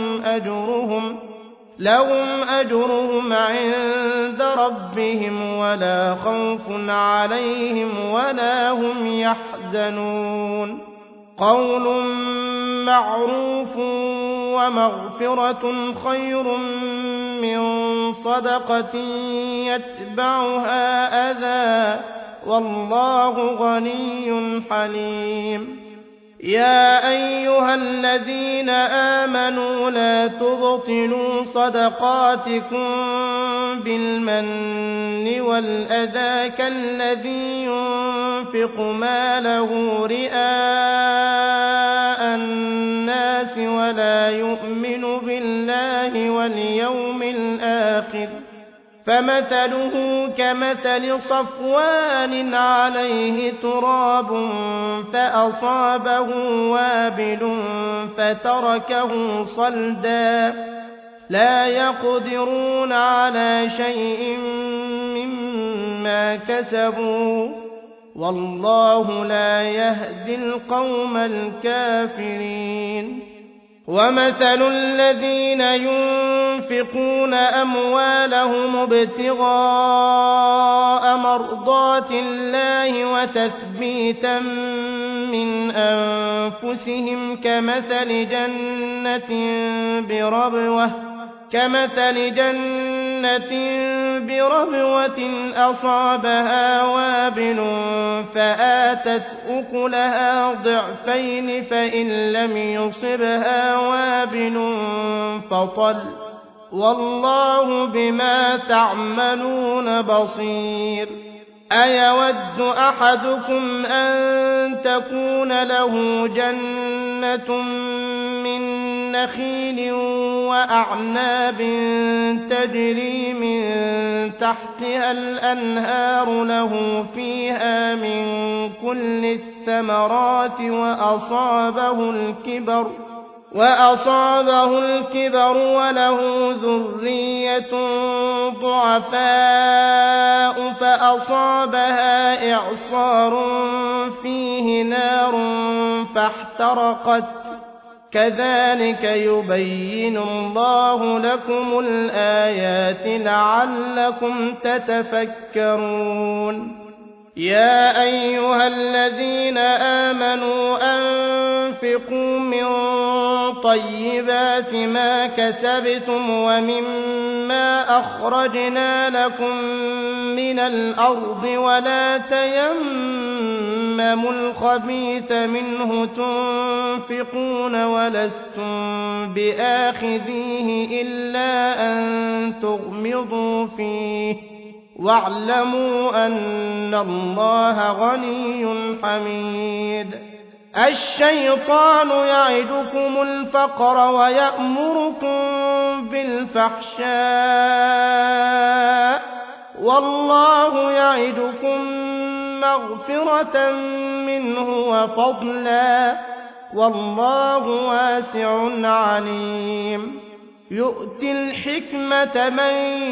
لهم أجرهم عند ربهم ولا خوف عليهم ولا هم يحزنون قول معروف ومغفرة خير من صدقة يتبعها أذى والله غني حليم يا أيها الذين آمنوا لا تبطلوا صدقاتكم بالمن والأذى كالذي ينفق ماله رئاء الناس ولا يؤمن بالله واليوم الآخر فمثله كمثل صفوان عليه تراب فأصابه وابل فتركه صلدا لا يقدرون على شيء مما كسبوا والله لا يهدي القوم الكافرين ومثل الذين ينفقون أموالهم ابتغاء مرضات الله وتثبيتا من أنفسهم كمثل جنة بربوة أصابها وابل فآتت أكلها ضعفين فإن لم يصبها وابل فطل والله بما تعملون بصير أيود أحدكم أن تكون له جنة من نخيل وأعناب تجري من تحتها الأنهار له فيها من كل الثمرات وأصابه الكبر وله ذرية ضعفاء فأصابها إعصار فيه نار فاحترقت كذلك يبين الله لكم الآيات لعلكم تتفكرون يا أيها الذين آمنوا أنفقوا من طيبات ما كسبتم ومما أخرجنا لكم من الأرض ولا تيمموا الخبيث منه تنفقون ولستم بآخذيه إلا أن تغمضوا فيه واعلموا أن الله غني حميد. الشيطان يعدكم الفقر ويأمركم بالفحشاء والله يعدكم مغفرة منه وفضلا والله واسع عليم. يؤتي الحكمة من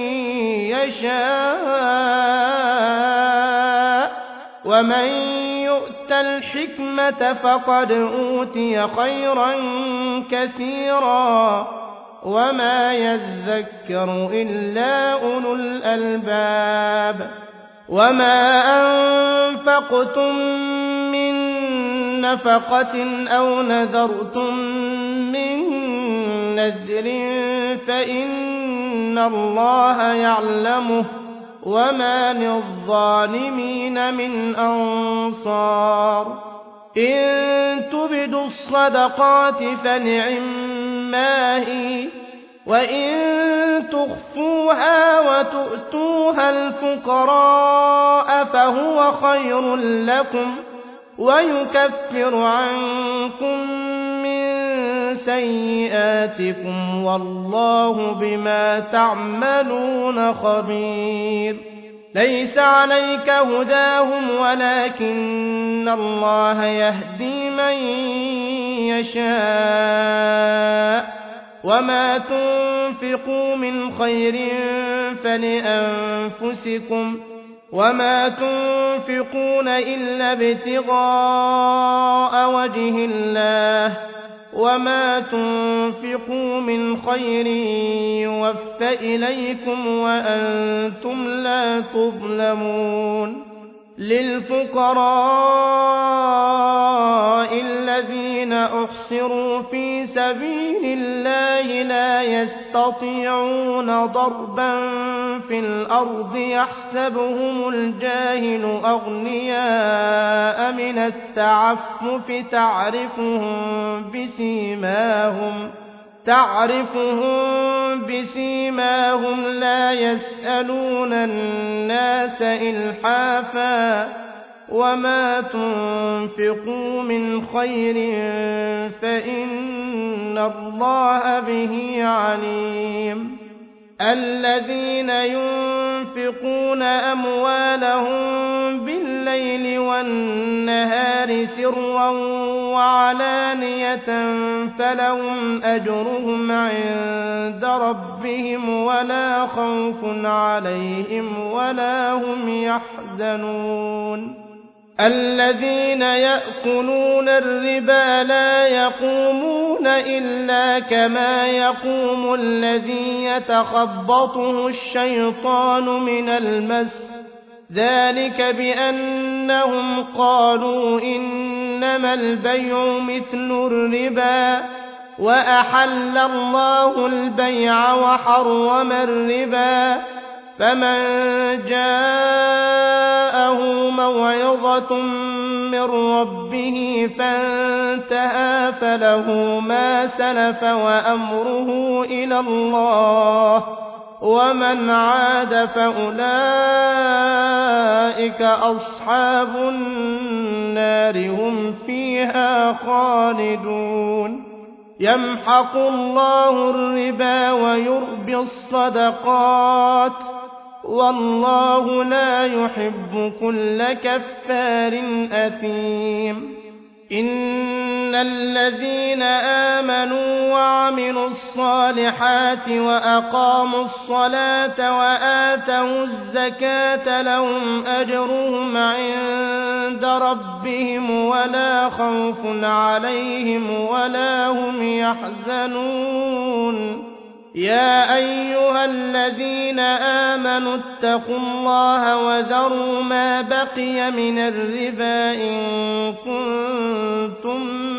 يشاء ومن يؤت الحكمة فقد أوتي خيرا كثيرا وما يذكر إلا أولو الألباب. وما أنفقتم من نفقة أو نذرتم من نذر فإن الله يعلمه وما للظالمين من أنصار. إن تبدوا الصدقات فنعما هي وإن تخفوها وتؤتوها الفقراء فهو خير لكم ويكفر عنكم من سيئاتكم والله بما تعملون خبير. ليس عليك هداهم ولكن الله يهدي من يشاء وما تنفقوا من خير فلأنفسكم وما تنفقون إلا ابتغاء وجه الله وما تنفقوا من خير يوفى إليكم وأنتم لا تظلمون. للفقراء الذين أحصروا في سبيل الله لا يستطيعون ضربا في الأرض يحسبهم الجاهل أغنياء من التعفف تعرفهم بسيماهم لا يسألون الناس إلحافا وما تنفقوا من خير فإن الله به عليم. الذين ينفقون أموالهم بالليل والنهار سرا وعلانية فلهم أجرهم عند ربهم ولا خوف عليهم ولا هم يحزنون. الذين يأكلون الربا لا يقومون إلا كما يقوم الذي يتخبطه الشيطان من المس ذلك بأنهم قالوا إنما البيع مثل الربا وأحل الله البيع وحرم الربا. فمن جاءه موعظة من ربه فانتهى فله ما سلف وأمره إلى الله ومن عاد فأولئك أصحاب النار هم فيها خالدون. يمحق الله الربا ويربي الصدقات والله لا يحب كل كفار أثيم. إن الذين آمنوا وعملوا الصالحات وأقاموا الصلاة وآتوا الزكاة لهم أجرهم عند ربهم ولا خوف عليهم ولا هم يحزنون. يا أيها الذين آمنوا اتقوا الله وذروا ما بقي من الربا إن كنتم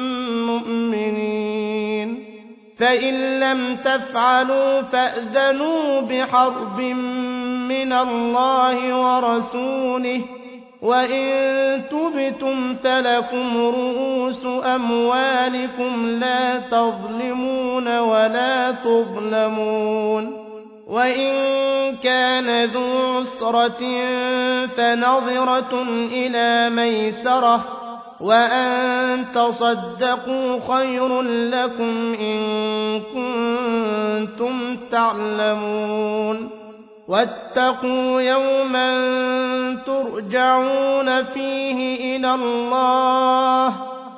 مؤمنين فإن لم تفعلوا فأذنوا بحرب من الله ورسوله وإن تبتم فلكم رؤوس أموالكم لا تظلمون ولا تظلمون. وإن كان ذو عسرة فنظرة إلى ميسرة وأن تصدقوا خير لكم إن كنتم تعلمون. واتقوا يوما ترجعون فيه إلى الله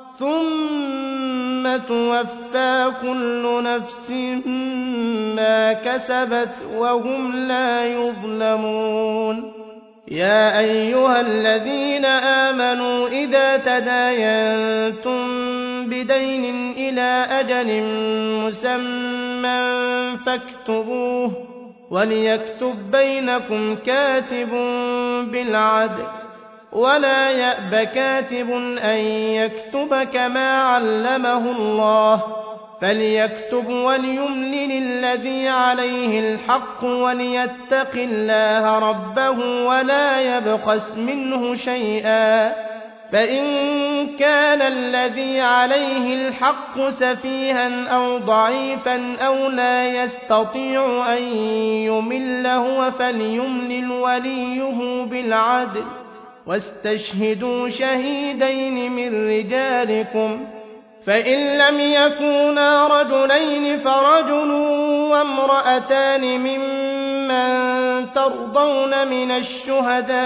ثم توفى كل نفس ما كسبت وهم لا يظلمون. يا أيها الذين آمنوا إذا تداينتم بدين إلى أجل مسمى فاكتبوه وليكتب بينكم كاتب بالعدل ولا يأب كاتب أن يكتب كما علمه الله فليكتب وليملل الذي عليه الحق وليتق الله ربه ولا يبخس منه شيئا فإن كان الذي عليه الحق سفيها أو ضعيفا أو لا يستطيع أن يمل هو فليملل وليه بالعدل واستشهدوا شهيدين من رجالكم فإن لم يكونا رجلين فرجل وامرأتان ممن ترضون من الشهداء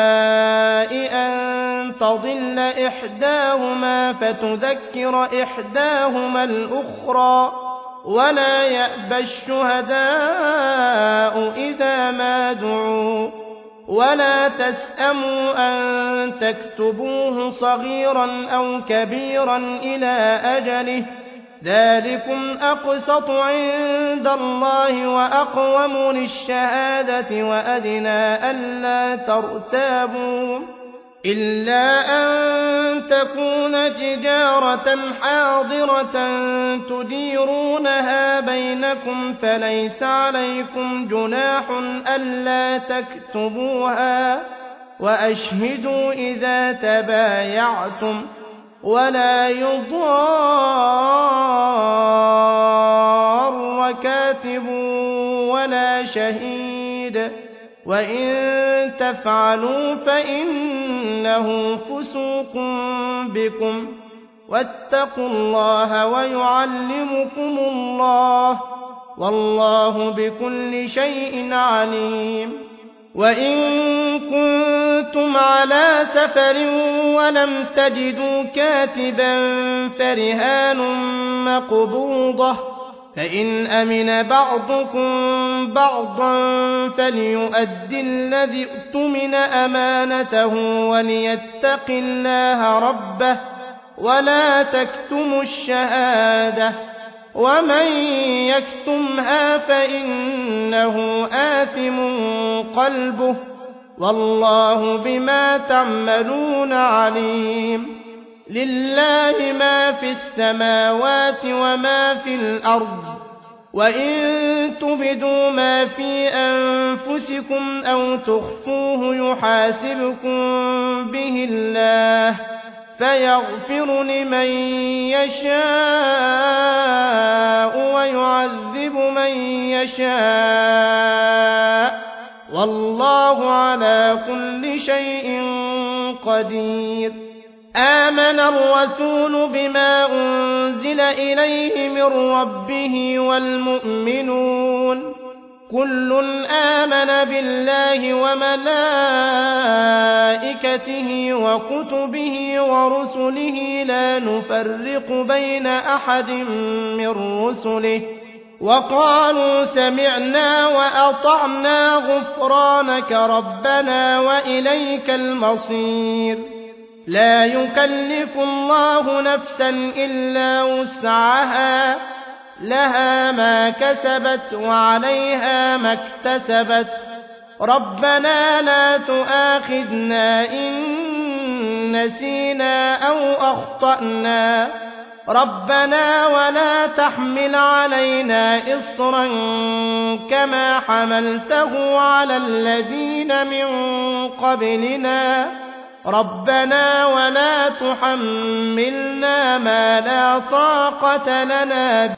أن تضل إحداهما فتذكر إحداهما الأخرى ولا يأبى الشهداء إذا ما دعوا ولا تسأموا أن تكتبوه صغيرا أو كبيرا إلى أجله ذلكم أقسط عند الله وأقوم للشهادة وأدنى ألا ترتابوا إلا أن تكون تجارة حاضرة تديرونها بينكم فليس عليكم جناح ألا تكتبوها وأشهدوا إذا تبايعتم ولا يضار كاتب ولا شهيد وإن تفعلوا فإنه فسوق بكم واتقوا الله ويعلمكم الله والله بكل شيء عليم. وإن كنتم على سفر ولم تجدوا كاتبا فرهان مقبوضة فإن أمن بعضكم بعضا فليؤدي الذي اؤتمن أمانته وليتق الله ربه ولا تكتموا الشهادة ومن يكتمها فإنه آثم قلبه والله بما تعملون عليم. لله ما في السماوات وما في الأرض وإن تبدوا ما في أنفسكم أو تخفوه يحاسبكم به الله فيغفر لمن يشاء ويعذب من يشاء والله على كل شيء قدير. آمن الرسول بما أنزل إليه من ربه والمؤمنون كل آمن بالله وملائكته وكتبه ورسله لا نفرق بين أحد من رسله وقالوا سمعنا وأطعنا غفرانك ربنا وإليك المصير. لا يكلف الله نفسا إلا وسعها لها ما كسبت وعليها ما اكتسبت ربنا لا تؤاخذنا إن نسينا أو أخطأنا ربنا ولا تحمل علينا إصرا كما حملته على الذين من قبلنا ربنا ولا تحملنا ما لا طاقة لنا